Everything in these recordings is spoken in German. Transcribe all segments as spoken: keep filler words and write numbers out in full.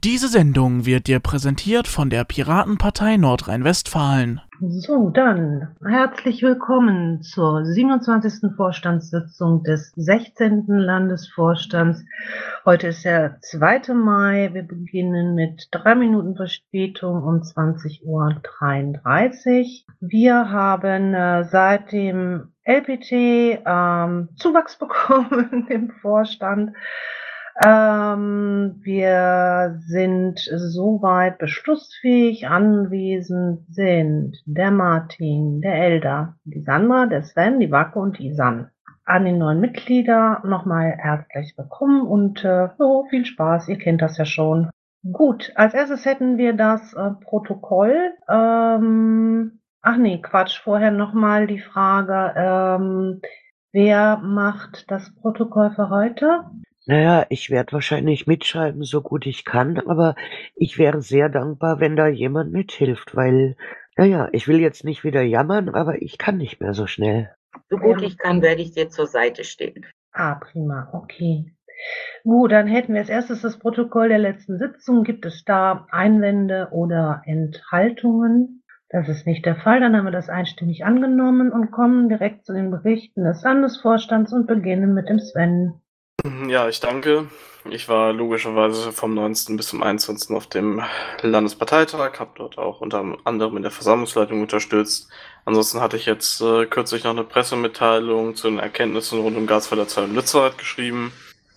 Diese Sendung wird dir präsentiert von der Piratenpartei Nordrhein-Westfalen. So, dann herzlich willkommen zur siebenundzwanzigsten Vorstandssitzung des sechzehnten Landesvorstands. Heute ist der zweite Mai. Wir beginnen mit drei Minuten Verspätung um zwanzig Uhr dreiunddreißig. Wir haben äh, seit dem L P T ähm, Zuwachs bekommen im Vorstand. Ähm, wir sind soweit beschlussfähig. Anwesend sind der Martin, der Elda, die Sandra, der Sven, die Wacke und die Isan. An die neuen Mitglieder nochmal herzlich willkommen und äh, so viel Spaß, ihr kennt das ja schon. Gut, als erstes hätten wir das äh, Protokoll. Ähm, ach nee, Quatsch, vorher nochmal die Frage, ähm, wer macht das Protokoll für heute? Naja, ich werde wahrscheinlich mitschreiben, so gut ich kann, aber ich wäre sehr dankbar, wenn da jemand mithilft, weil, naja, ich will jetzt nicht wieder jammern, aber ich kann nicht mehr so schnell. So gut ich kann, werde ich dir zur Seite stehen. Ah, prima, okay. Gut, dann hätten wir als erstes das Protokoll der letzten Sitzung. Gibt es da Einwände oder Enthaltungen? Das ist nicht der Fall. Dann haben wir das einstimmig angenommen und kommen direkt zu den Berichten des Landesvorstands und beginnen mit dem Sven. Ja, ich danke. Ich war logischerweise vom neunzehnten bis zum einundzwanzigsten auf dem Landesparteitag, habe dort auch unter anderem in der Versammlungsleitung unterstützt. Ansonsten hatte ich jetzt äh, kürzlich noch eine Pressemitteilung zu den Erkenntnissen rund um Gasfelder zwei in Lützerath geschrieben.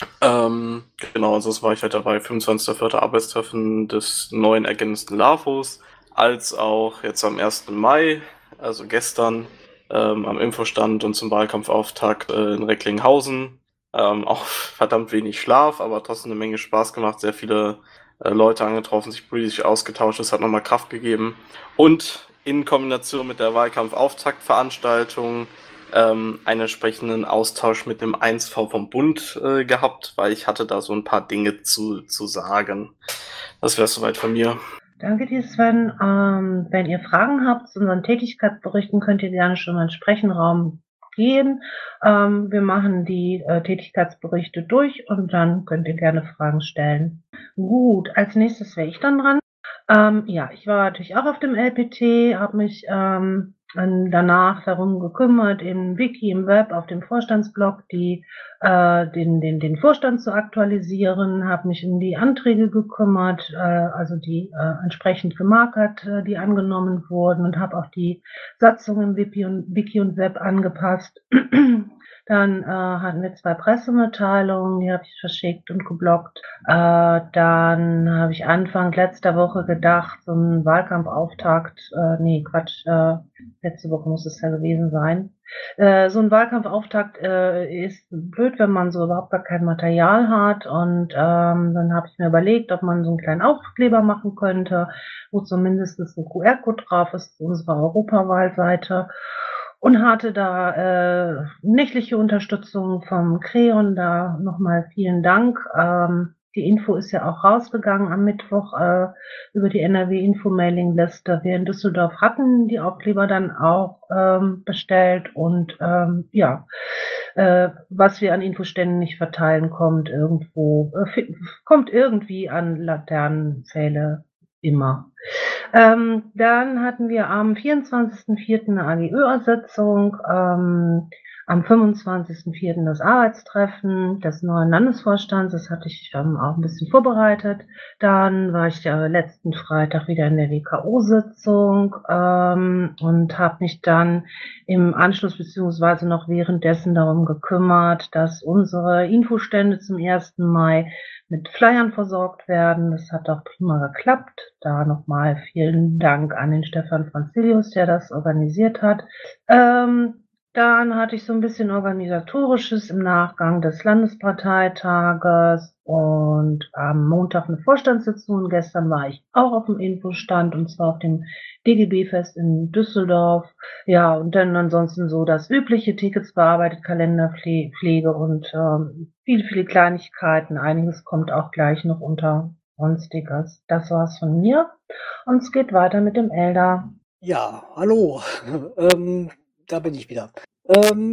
Ähm, genau, also war ich halt dabei, fünfundzwanzigsten vierten Arbeitstreffen des neuen ergänzten LAFOs, als auch jetzt am ersten Mai, also gestern, ähm, am Infostand und zum Wahlkampfauftakt äh, in Recklinghausen. Ähm, auch verdammt wenig Schlaf, aber trotzdem eine Menge Spaß gemacht, sehr viele äh, Leute angetroffen, sich politisch ausgetauscht, das hat nochmal Kraft gegeben. Und in Kombination mit der Wahlkampfauftaktveranstaltung ähm, einen entsprechenden Austausch mit dem eins V vom Bund äh, gehabt, weil ich hatte da so ein paar Dinge zu, zu sagen. Das wäre soweit von mir. Danke dir, Sven. Ähm, wenn ihr Fragen habt zu unseren Tätigkeitsberichten, könnt ihr gerne schon mal in den Sprechenraum gehen. Ähm, wir machen die äh, Tätigkeitsberichte durch und dann könnt ihr gerne Fragen stellen. Gut, als nächstes wäre ich dann dran. Ähm, ja, ich war natürlich auch auf dem L P T, habe mich ähm, danach darum gekümmert, im Wiki, im Web, auf dem Vorstandsblog die, äh, den, den, den Vorstand zu aktualisieren, habe mich um die Anträge gekümmert, äh, also die äh, entsprechend gemarkert, äh, die angenommen wurden und habe auch die Satzung im Wiki und, Wiki und Web angepasst. Dann äh, hatten wir zwei Pressemitteilungen, die habe ich verschickt und geblockt. Äh, dann habe ich Anfang letzter Woche gedacht, so ein Wahlkampfauftakt, äh, nee, Quatsch, äh, letzte Woche muss es ja gewesen sein. Äh, so ein Wahlkampfauftakt äh, ist blöd, wenn man so überhaupt gar kein Material hat. Und ähm, dann habe ich mir überlegt, ob man so einen kleinen Aufkleber machen könnte, wo zumindest ein Q R-Code drauf ist, zu unserer Europawahlseite. Und hatte da äh, nächtliche Unterstützung vom Creon, da nochmal vielen Dank. Ähm, die Info ist ja auch rausgegangen am Mittwoch äh, über die N R W-Info-Mailing-Liste. Wir in Düsseldorf hatten die Aufkleber dann auch ähm, bestellt und ähm, ja, äh, was wir an Infoständen nicht verteilen, kommt irgendwo, äh, kommt irgendwie an Laternenpfähle immer. Ähm, dann hatten wir am vierundzwanzigsten vierten eine A G Ö-Sitzung, ähm, am fünfundzwanzigsten vierten das Arbeitstreffen des neuen Landesvorstands, das hatte ich ähm, auch ein bisschen vorbereitet. Dann war ich äh, letzten Freitag wieder in der W K O-Sitzung ähm, und habe mich dann im Anschluss beziehungsweise noch währenddessen darum gekümmert, dass unsere Infostände zum ersten Mai mit Flyern versorgt werden. Das hat auch prima geklappt. Da nochmal vielen Dank an den Stefan Franzilius, der das organisiert hat. Ähm, dann hatte ich so ein bisschen Organisatorisches im Nachgang des Landesparteitages und am Montag eine Vorstandssitzung. Gestern war ich auch auf dem Infostand und zwar auf dem D G B-Fest in Düsseldorf. Ja, und dann ansonsten so das übliche, Tickets bearbeitet, Kalenderpflege und ähm, viele, viele Kleinigkeiten. Einiges kommt auch gleich noch unter Sonstiges. Das war's von mir. Und es geht weiter mit dem Elda. Ja, hallo. ähm, da bin ich wieder. Ähm,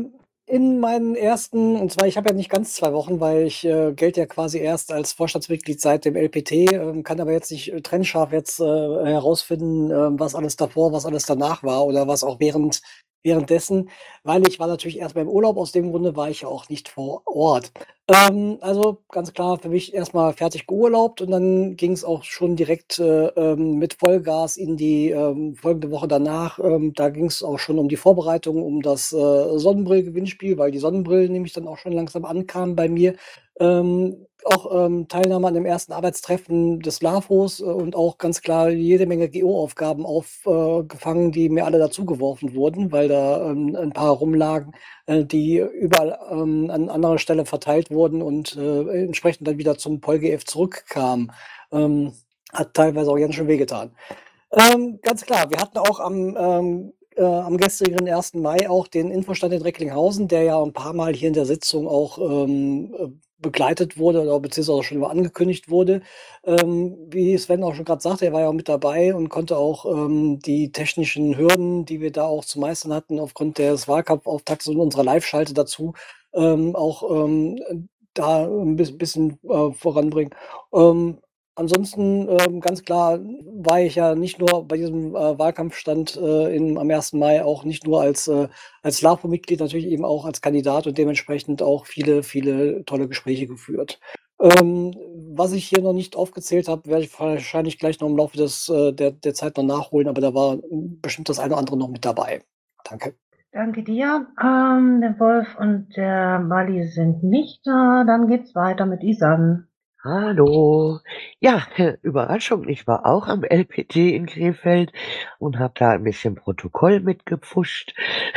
in meinen ersten, und zwar, ich habe ja nicht ganz zwei Wochen, weil ich äh, gelte ja quasi erst als Vorstandsmitglied seit dem L P T, ähm, kann aber jetzt nicht äh, trennscharf jetzt äh, herausfinden, äh, was alles davor, was alles danach war oder was auch während währenddessen, weil ich war natürlich erst beim Urlaub, aus dem Grunde war ich ja auch nicht vor Ort. Ähm, also ganz klar für mich erstmal fertig geurlaubt und dann ging es auch schon direkt äh, ähm, mit Vollgas in die ähm, folgende Woche danach. Ähm, da ging es auch schon um die Vorbereitung, um das äh, Sonnenbrill-Gewinnspiel, weil die Sonnenbrillen nämlich dann auch schon langsam ankamen bei mir. Ähm, auch ähm, Teilnahme an dem ersten Arbeitstreffen des LAFOs äh, und auch ganz klar jede Menge G O-Aufgaben aufgefangen, äh, die mir alle dazugeworfen wurden, weil da ähm, ein paar rumlagen, äh, die überall ähm, an anderer Stelle verteilt wurden und äh, entsprechend dann wieder zum PolGF zurückkamen. Ähm, hat teilweise auch ganz schön wehgetan. Ähm, ganz klar, wir hatten auch am ähm, äh, am gestrigen ersten Mai auch den Infostand in Recklinghausen, der ja ein paar Mal hier in der Sitzung auch ähm, äh, begleitet wurde oder beziehungsweise schon immer angekündigt wurde. Ähm, wie Sven auch schon gerade sagte, er war ja auch mit dabei und konnte auch ähm, die technischen Hürden, die wir da auch zu meistern hatten, aufgrund des Wahlkampfauftakts und unserer Live-Schalte dazu, ähm, auch ähm, da ein bis- bisschen äh, voranbringen. Ähm, Ansonsten ähm, ganz klar war ich ja nicht nur bei diesem äh, Wahlkampfstand äh, in, am ersten Mai auch nicht nur als, äh, als LAFO-Mitglied, natürlich eben auch als Kandidat und dementsprechend auch viele, viele tolle Gespräche geführt. Ähm, was ich hier noch nicht aufgezählt habe, werde ich wahrscheinlich gleich noch im Laufe des, äh, der, der Zeit noch nachholen, aber da war bestimmt das eine oder andere noch mit dabei. Danke. Danke dir. Ähm, der Wolf und der Wally sind nicht da. Dann geht's weiter mit Isan. Hallo. Ja, Überraschung, ich war auch am L P T in Krefeld und habe da ein bisschen Protokoll mitgepfuscht.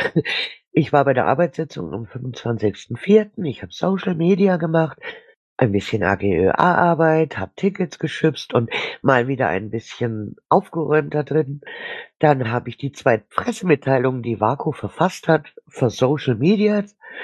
Ich war bei der Arbeitssitzung am fünfundzwanzigsten vierten Ich habe Social Media gemacht, ein bisschen A G Ö A-Arbeit, habe Tickets geschützt und mal wieder ein bisschen aufgeräumt da drin. Dann habe ich die zwei Pressemitteilungen, die Vaco verfasst hat, für Social Media.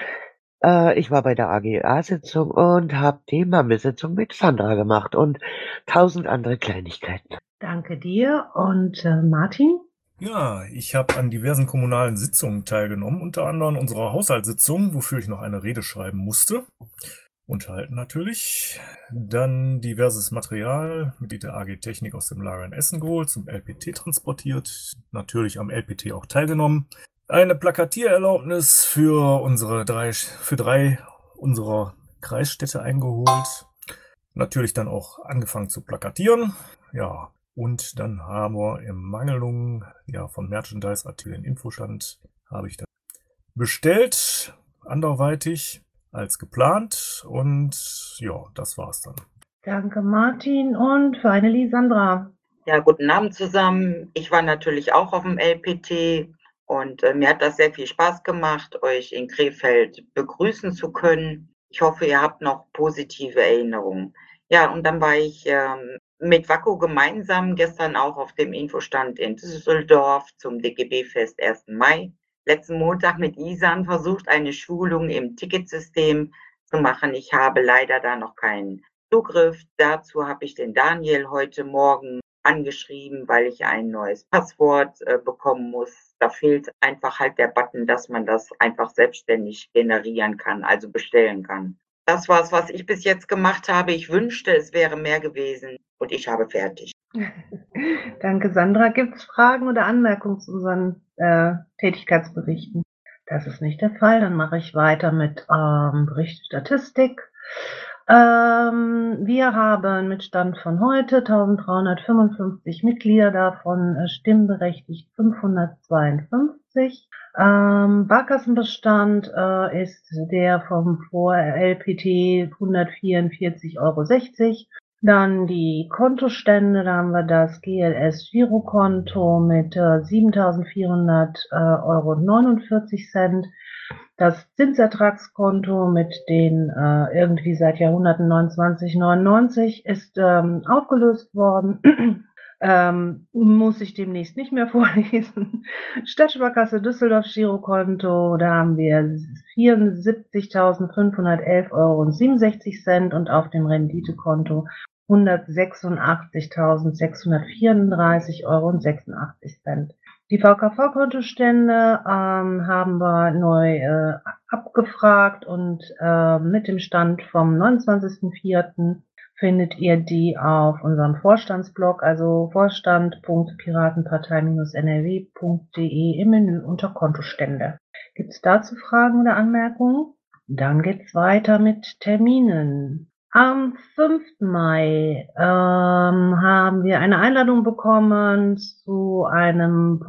Äh, ich war bei der A G A-Sitzung und habe die Mammelsitzung mit Sandra gemacht und tausend andere Kleinigkeiten. Danke dir. Und äh, Martin? Ja, ich habe an diversen kommunalen Sitzungen teilgenommen, unter anderem unserer Haushaltssitzung, wofür ich noch eine Rede schreiben musste. Unterhalten natürlich. Dann diverses Material mit der A G Technik aus dem Lager in Essen geholt, zum L P T transportiert. Natürlich am L P T auch teilgenommen. Eine Plakatiererlaubnis für unsere drei, für drei unserer Kreisstädte eingeholt. Natürlich dann auch angefangen zu plakatieren. Ja, und dann haben wir im Mangelung ja, von Merchandise-Artikeln Infostand habe ich dann bestellt, anderweitig als geplant. Und ja, das war's dann. Danke, Martin. Und für eine Lisandra. Ja, guten Abend zusammen. Ich war natürlich auch auf dem L P T und äh, mir hat das sehr viel Spaß gemacht, euch in Krefeld begrüßen zu können. Ich hoffe, ihr habt noch positive Erinnerungen. Ja, und dann war ich ähm, mit Vaco gemeinsam gestern auch auf dem Infostand in Düsseldorf zum D G B-Fest ersten Mai. Letzten Montag mit Isan versucht, eine Schulung im Ticketsystem zu machen. Ich habe leider da noch keinen Zugriff. Dazu habe ich den Daniel heute Morgen angeschrieben, weil ich ein neues Passwort äh, bekommen muss. Da fehlt einfach halt der Button, dass man das einfach selbstständig generieren kann, also bestellen kann. Das war's, was ich bis jetzt gemacht habe. Ich wünschte, es wäre mehr gewesen und ich habe fertig. Danke, Sandra. Gibt es Fragen oder Anmerkungen zu unseren äh, Tätigkeitsberichten? Das ist nicht der Fall. Dann mache ich weiter mit ähm, Bericht Statistik. Ähm, wir haben mit Stand von heute eintausenddreihundertfünfundfünfzig Mitglieder, davon äh, stimmberechtigt fünfhundertzweiundfünfzig. Ähm, Barkassenbestand äh, ist der vom Vor-L P T hundertvierundvierzig Euro sechzig. Dann die Kontostände, da haben wir das G L S-Girokonto mit äh, siebentausendvierhundert Euro neunundvierzig Cent. Das Zinsertragskonto mit den äh, irgendwie seit Jahrhunderten neunundzwanzig neunundneunzig ist ähm, aufgelöst worden. ähm, muss ich demnächst nicht mehr vorlesen. Stadtsparkasse Düsseldorf Girokonto, da haben wir vierundsiebzigtausendfünfhundertelf Euro siebenundsechzig Cent und auf dem Renditekonto hundertsechsundachtzigtausendsechshundertvierunddreißig Euro sechsundachtzig Cent. Die V K V-Kontostände ähm, haben wir neu äh, abgefragt und äh, mit dem Stand vom neunundzwanzigsten vierten findet ihr die auf unserem Vorstandsblog, also vorstand punkt piratenpartei N R W punkt de im Menü unter Kontostände. Gibt es dazu Fragen oder Anmerkungen? Dann geht's weiter mit Terminen. Am fünften Mai ähm, haben wir eine Einladung bekommen zu einem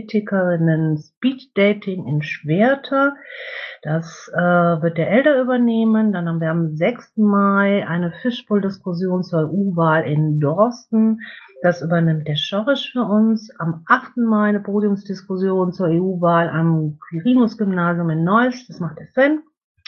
Politikerinnen-Speed-Dating in Schwerte. Das äh, wird der Elder übernehmen. Dann haben wir am sechsten Mai eine Fischbowl-Diskussion zur E U-Wahl in Dorsten. Das übernimmt der Schorrisch für uns. Am achten Mai eine Podiumsdiskussion zur E U-Wahl am Quirinus-Gymnasium in Neuss. Das macht der Sven.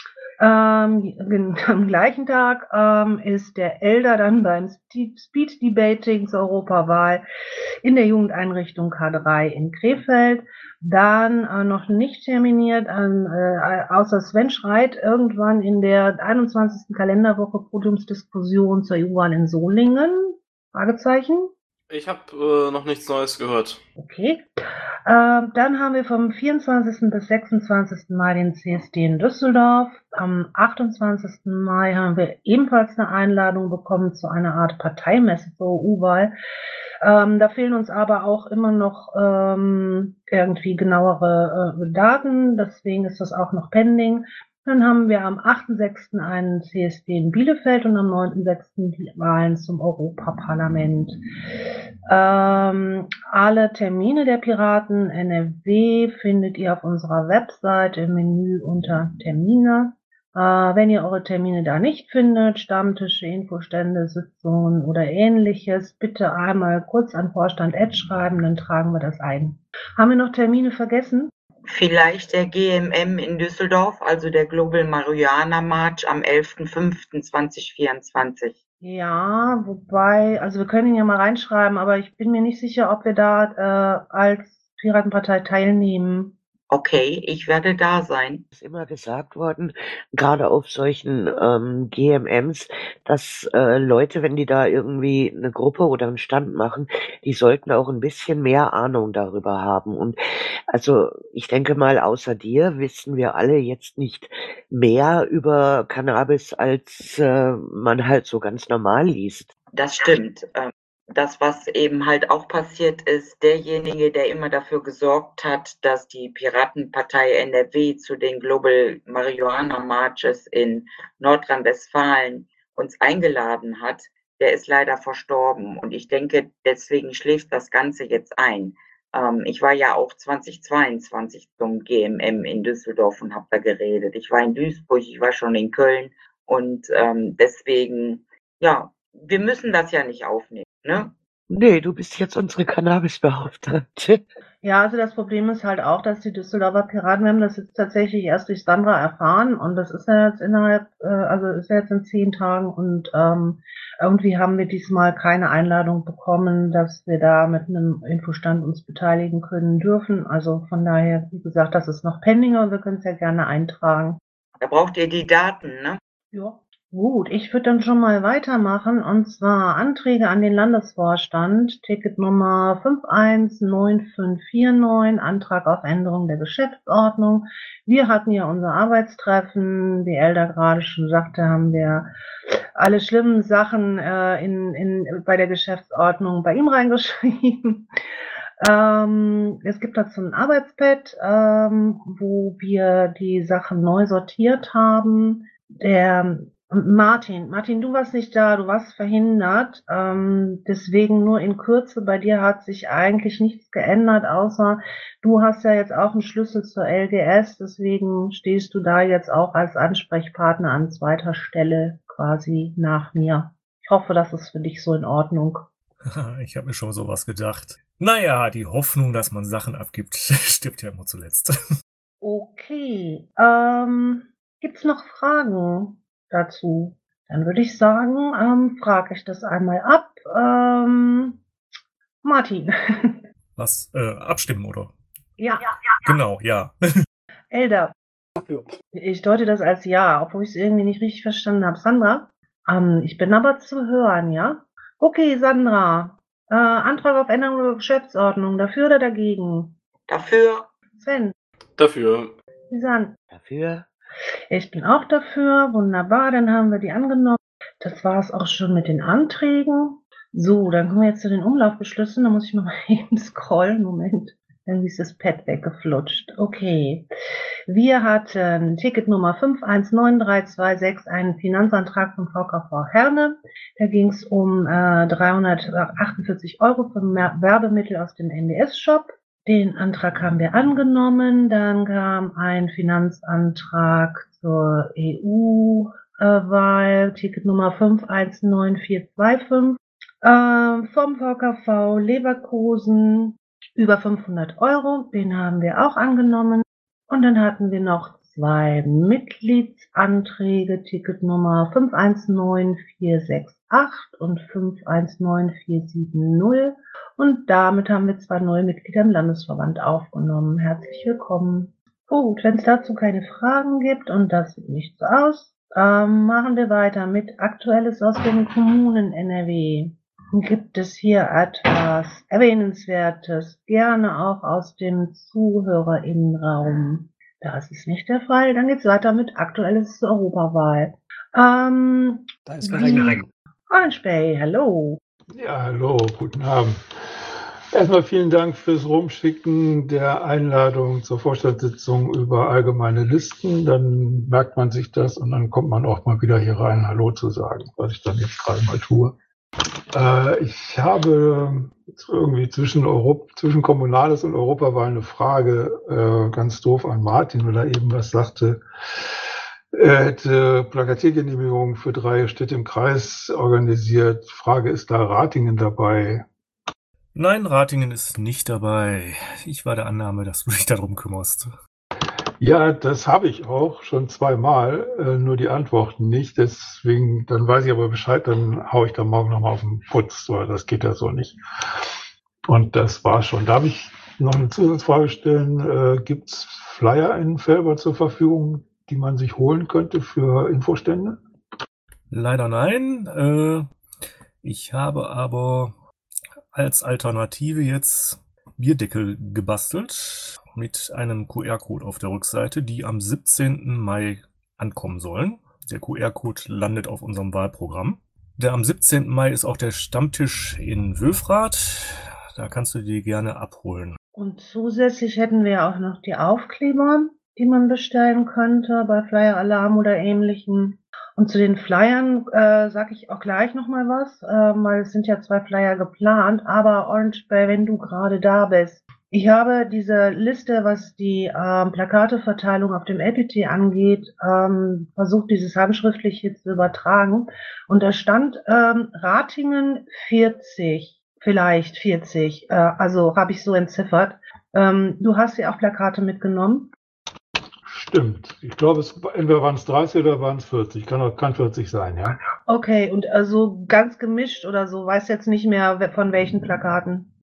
Ähm, am gleichen Tag ähm, ist der Elder dann beim Speed Debating zur Europawahl in der Jugendeinrichtung K drei in Krefeld. Dann äh, noch nicht terminiert, äh, außer Sven schreit, irgendwann in der einundzwanzigsten Kalenderwoche Podiumsdiskussion zur E U-Wahl in Solingen. Fragezeichen. Ich habe äh, noch nichts Neues gehört. Okay. Äh, dann haben wir vom vierundzwanzigsten bis sechsundzwanzigsten Mai den C S D in Düsseldorf. Am achtundzwanzigsten Mai haben wir ebenfalls eine Einladung bekommen zu einer Art Parteimesse zur E U-Wahl. Ähm, da fehlen uns aber auch immer noch ähm, irgendwie genauere äh, Daten, deswegen ist das auch noch pending. Dann haben wir am achten sechsten einen C S D in Bielefeld und am neunten sechsten die Wahlen zum Europaparlament. Ähm, alle Termine der Piraten N R W findet ihr auf unserer Website im Menü unter Termine. Äh, wenn ihr eure Termine da nicht findet, Stammtische, Infostände, Sitzungen oder ähnliches, bitte einmal kurz an Vorstand Ed schreiben, dann tragen wir das ein. Haben wir noch Termine vergessen? Vielleicht der G M M in Düsseldorf, also der Global Marihuana March am elften fünften zweitausendvierundzwanzig. Ja, wobei, also wir können ihn ja mal reinschreiben, aber ich bin mir nicht sicher, ob wir da äh, als Piratenpartei teilnehmen. Okay, ich werde da sein. Es ist immer gesagt worden, gerade auf solchen ähm, G M Ms, dass äh, Leute, wenn die da irgendwie eine Gruppe oder einen Stand machen, die sollten auch ein bisschen mehr Ahnung darüber haben. Und also ich denke mal, außer dir wissen wir alle jetzt nicht mehr über Cannabis, als äh, man halt so ganz normal liest. Das stimmt. Ähm, Das, was eben halt auch passiert ist, derjenige, der immer dafür gesorgt hat, dass die Piratenpartei N R W zu den Global Marihuana Marches in Nordrhein-Westfalen uns eingeladen hat, der ist leider verstorben. Und ich denke, deswegen schläft das Ganze jetzt ein. Ähm, ich war ja auch zweitausendzweiundzwanzig zum G M M in Düsseldorf und habe da geredet. Ich war in Duisburg, ich war schon in Köln und ähm, deswegen, ja, wir müssen das ja nicht aufnehmen. Ne? Nee, du bist jetzt unsere Cannabisbeauftragte. Ja, also das Problem ist halt auch, dass die Düsseldorfer Piraten, wir haben das jetzt tatsächlich erst durch Sandra erfahren und das ist ja jetzt innerhalb, äh, also ist ja jetzt in zehn Tagen und ähm, irgendwie haben wir diesmal keine Einladung bekommen, dass wir da mit einem Infostand uns beteiligen können dürfen. Also von daher, wie gesagt, das ist noch pending, aber wir können es ja gerne eintragen. Da braucht ihr die Daten, ne? Ja. Gut, ich würde dann schon mal weitermachen, und zwar Anträge an den Landesvorstand, Ticketnummer fünf eins neun fünf vier neun, Antrag auf Änderung der Geschäftsordnung. Wir hatten ja unser Arbeitstreffen, wie Elda gerade schon sagte, haben wir alle schlimmen Sachen äh, in, in, bei der Geschäftsordnung bei ihm reingeschrieben. Ähm, es gibt dazu ein Arbeitspad, ähm, wo wir die Sachen neu sortiert haben. Der Martin, Martin, du warst nicht da, du warst verhindert, ähm, deswegen nur in Kürze, bei dir hat sich eigentlich nichts geändert, außer du hast ja jetzt auch einen Schlüssel zur L G S, deswegen stehst du da jetzt auch als Ansprechpartner an zweiter Stelle quasi nach mir. Ich hoffe, das ist für dich so in Ordnung. Ich habe mir schon sowas gedacht. Naja, die Hoffnung, dass man Sachen abgibt, stirbt ja immer zuletzt. Okay, ähm, gibt's noch Fragen dazu? Dann würde ich sagen, ähm, frage ich das einmal ab. Ähm, Martin. Was? Äh, abstimmen, oder? Ja. Genau, ja. Elda. Ich deute das als ja, obwohl ich es irgendwie nicht richtig verstanden habe. Sandra? Ähm, ich bin aber zu hören, ja? Okay, Sandra. Äh, Antrag auf Änderung der Geschäftsordnung. Dafür oder dagegen? Dafür. Sven, Dafür. Susanne. Dafür. Ich bin auch dafür. Wunderbar, dann haben wir die angenommen. Das war es auch schon mit den Anträgen. So, dann kommen wir jetzt zu den Umlaufbeschlüssen. Da muss ich mal eben scrollen. Moment. Irgendwie ist das Pad weggeflutscht. Okay. Wir hatten Ticketnummer fünf eins neun drei zwei sechs, einen Finanzantrag von V K V Herne. Da ging es um äh, dreihundertachtundvierzig Euro für Werbemittel aus dem N D S-Shop. Den Antrag haben wir angenommen. Dann kam ein Finanzantrag zur E U-Wahl, Ticketnummer fünf eins neun vier zwei fünf, äh, vom V K V Leverkusen, über fünfhundert Euro. Den haben wir auch angenommen. Und dann hatten wir noch zwei Mitgliedsanträge, Ticketnummer fünf eins neun vier sechs acht und fünf eins neun vier sieben null. Und damit haben wir zwei neue Mitglieder im Landesverband aufgenommen. Herzlich willkommen. Gut, wenn es dazu keine Fragen gibt, und das sieht nicht so aus, ähm, machen wir weiter mit Aktuelles aus den Kommunen N R W. Gibt es hier etwas Erwähnenswertes, gerne auch aus dem ZuhörerInnenraum? Das ist nicht der Fall. Dann geht's weiter mit Aktuelles zur Europawahl. Ähm, Da ist wer dagegen. Orange Bay, hallo. Ja, hallo, guten Abend. Erstmal vielen Dank fürs Rumschicken der Einladung zur Vorstandssitzung über allgemeine Listen. Dann merkt man sich das und dann kommt man auch mal wieder hier rein, Hallo zu sagen, was ich dann jetzt gerade mal tue. Äh, ich habe irgendwie zwischen, Europ zwischen Kommunales und Europawahl eine Frage, äh, ganz doof an Martin, weil er eben was sagte. Er hätte Plakatiergenehmigungen für drei Städte im Kreis organisiert. Frage, ist da Ratingen dabei? Nein, Ratingen ist nicht dabei. Ich war der Annahme, dass du dich darum kümmerst. Ja, das habe ich auch schon zweimal, äh, nur die Antworten nicht. Deswegen, dann weiß ich aber Bescheid, dann haue ich da morgen nochmal auf den Putz, weil das geht ja so nicht. Und das war schon. Darf ich noch eine Zusatzfrage stellen? Äh, Gibt es Flyer in Velbert zur Verfügung, die man sich holen könnte für Infostände? Leider nein. Äh, ich habe aber als Alternative jetzt Bierdeckel gebastelt mit einem Q R-Code auf der Rückseite, die am siebzehnten Mai ankommen sollen. Der Q R-Code landet auf unserem Wahlprogramm. Der am siebzehnten Mai ist auch der Stammtisch in Wülfrath. Da kannst du die gerne abholen. Und zusätzlich hätten wir auch noch die Aufkleber, die man bestellen könnte bei Flyer Alarm oder ähnlichem. Und zu den Flyern äh, sage ich auch gleich nochmal was, äh, weil es sind ja zwei Flyer geplant. Aber Orange Bay, wenn du gerade da bist, ich habe diese Liste, was die ähm, Plakateverteilung auf dem L P T angeht, ähm, versucht, dieses handschriftlich hier zu übertragen. Und da stand ähm, Ratingen vierzig, vielleicht vierzig, äh, also habe ich so entziffert. Ähm, du hast ja auch Plakate mitgenommen. Stimmt. Ich glaube, es, entweder waren es dreißig oder waren es vierzig. Kann auch kann vierzig sein, ja. Okay, und also ganz gemischt oder so, weiß jetzt nicht mehr we- von welchen Plakaten.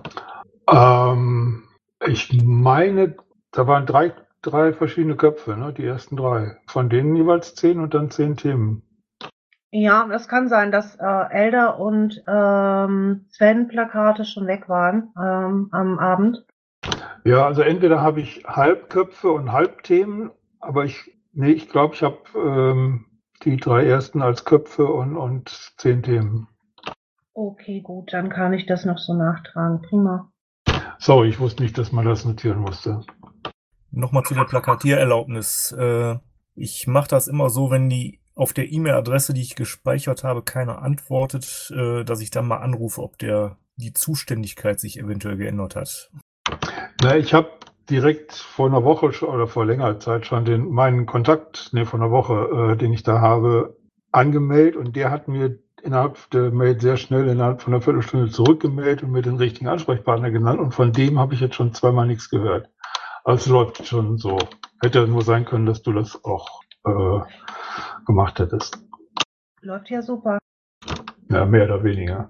Ähm, ich meine, da waren drei, drei verschiedene Köpfe, ne? Die ersten drei. Von denen jeweils zehn und dann zehn Themen. Ja, das kann sein, dass äh, Elder und ähm, Sven Plakate schon weg waren ähm, am Abend. Ja, also entweder habe ich Halbköpfe und Halbthemen, aber ich, nee, ich glaube, ich habe ähm, die drei ersten als Köpfe und, und zehn Themen. Okay, gut, dann kann ich das noch so nachtragen. Prima. Sorry, ich wusste nicht, dass man das notieren musste. Nochmal zu der Plakatiererlaubnis. Äh, ich mache das immer so, wenn die auf der E-Mail-Adresse, die ich gespeichert habe, keiner antwortet, äh, dass ich dann mal anrufe, ob der die Zuständigkeit sich eventuell geändert hat. Na, ich habe direkt vor einer Woche schon, oder vor längerer Zeit schon den meinen Kontakt, nee, vor einer Woche, äh, den ich da habe, angemeldet und der hat mir innerhalb der Mail sehr schnell innerhalb von einer Viertelstunde zurückgemeldet und mir den richtigen Ansprechpartner genannt und von dem habe ich jetzt schon zweimal nichts gehört. Also es läuft schon so. Hätte nur sein können, dass du das auch äh, gemacht hättest. Läuft ja super. Ja, mehr oder weniger.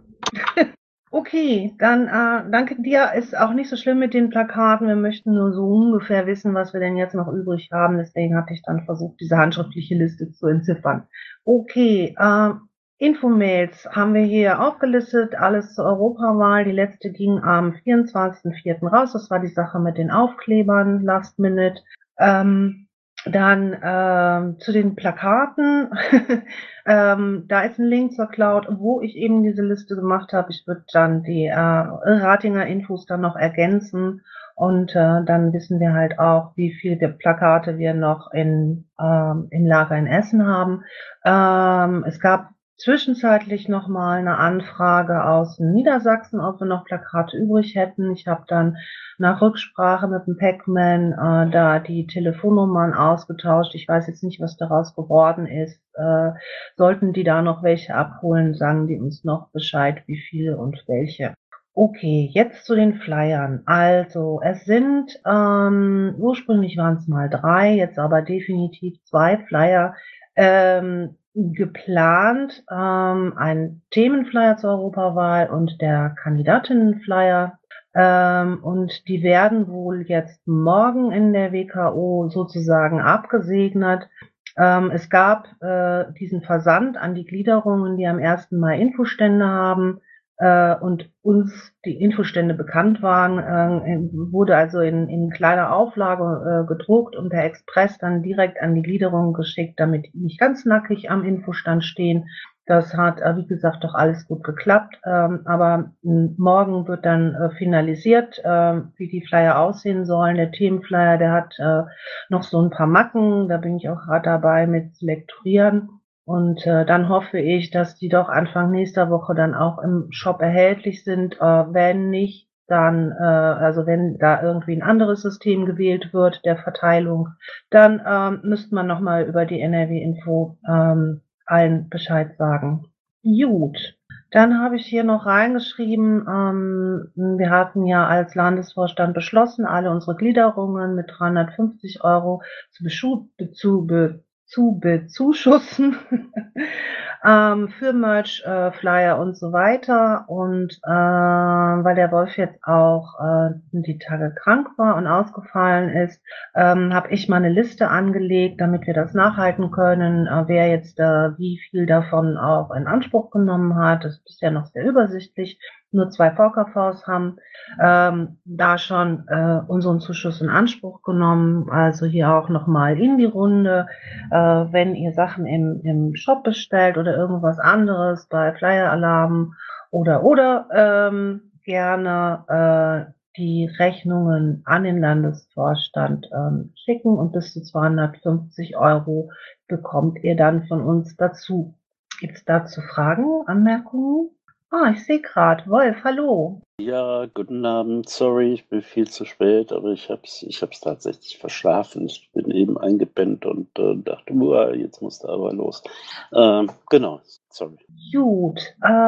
Okay, dann äh, danke dir. Ist auch nicht so schlimm mit den Plakaten. Wir möchten nur so ungefähr wissen, was wir denn jetzt noch übrig haben. Deswegen hatte ich dann versucht, diese handschriftliche Liste zu entziffern. Okay, äh, Infomails haben wir hier aufgelistet, alles zur Europawahl. Die letzte ging am vierundzwanzigsten vierten raus. Das war die Sache mit den Aufklebern, Last Minute. Ähm, dann ähm, zu den Plakaten. ähm, da ist ein Link zur Cloud, wo ich eben diese Liste gemacht habe. Ich würde dann die äh, Ratinger Infos dann noch ergänzen. Und äh, dann wissen wir halt auch, wie viele Plakate wir noch in, ähm, im Lager in Essen haben. Ähm, es gab zwischenzeitlich nochmal eine Anfrage aus Niedersachsen, ob wir noch Plakate übrig hätten. Ich habe dann nach Rücksprache mit dem Pac-Man äh, da die Telefonnummern ausgetauscht. Ich weiß jetzt nicht, was daraus geworden ist. Äh, sollten die da noch welche abholen, sagen die uns noch Bescheid, wie viele und welche. Okay, jetzt zu den Flyern. Also, es sind, ähm, ursprünglich waren es mal drei, jetzt aber definitiv zwei Flyer ähm, geplant, ähm, ein Themenflyer zur Europawahl und der Kandidatinnenflyer. Ähm, und die werden wohl jetzt morgen in der W K O sozusagen abgesegnet. Ähm, es gab äh, diesen Versand an die Gliederungen, die am ersten Mai Infostände haben. Äh, und uns die Infostände bekannt waren, äh, wurde also in, in kleiner Auflage äh, gedruckt und per Express dann direkt an die Gliederungen geschickt, damit die nicht ganz nackig am Infostand stehen. Das hat, äh, wie gesagt, doch alles gut geklappt. Ähm, aber m, morgen wird dann äh, finalisiert, äh, wie die Flyer aussehen sollen. Der Themenflyer, der hat äh, noch so ein paar Macken. Da bin ich auch gerade dabei mit zu lektorieren. Und äh, dann hoffe ich, dass die doch Anfang nächster Woche dann auch im Shop erhältlich sind. Äh, wenn nicht, dann, äh, also wenn da irgendwie ein anderes System gewählt wird, der Verteilung, dann ähm, müsste man nochmal über die N R W-Info ähm, allen Bescheid sagen. Gut, dann habe ich hier noch reingeschrieben, ähm, wir hatten ja als Landesvorstand beschlossen, alle unsere Gliederungen mit dreihundertfünfzig Euro zu, beschu- zu be zu bezuschussen ähm, für Merch, äh, Flyer und so weiter. Und äh, weil der Wolf jetzt auch äh, die Tage krank war und ausgefallen ist, ähm, habe ich mal eine Liste angelegt, damit wir das nachhalten können, äh, wer jetzt äh, wie viel davon auch in Anspruch genommen hat. Das ist bisher noch sehr übersichtlich. Nur zwei V K Vs haben ähm, da schon äh, unseren Zuschuss in Anspruch genommen. Also hier auch nochmal in die Runde. Äh, wenn ihr Sachen im, im Shop bestellt oder irgendwas anderes bei Flyer Alarm oder oder ähm, gerne äh, die Rechnungen an den Landesvorstand ähm, schicken und bis zu zweihundertfünfzig Euro bekommt ihr dann von uns dazu. Gibt es dazu Fragen, Anmerkungen? Ah, ich sehe gerade, Wolf, hallo. Ja, guten Abend. Sorry, ich bin viel zu spät, aber ich hab's, ich hab's tatsächlich verschlafen. Ich bin eben eingepennt und äh, dachte, uah, jetzt musst du aber los. Ähm, genau, sorry. Gut,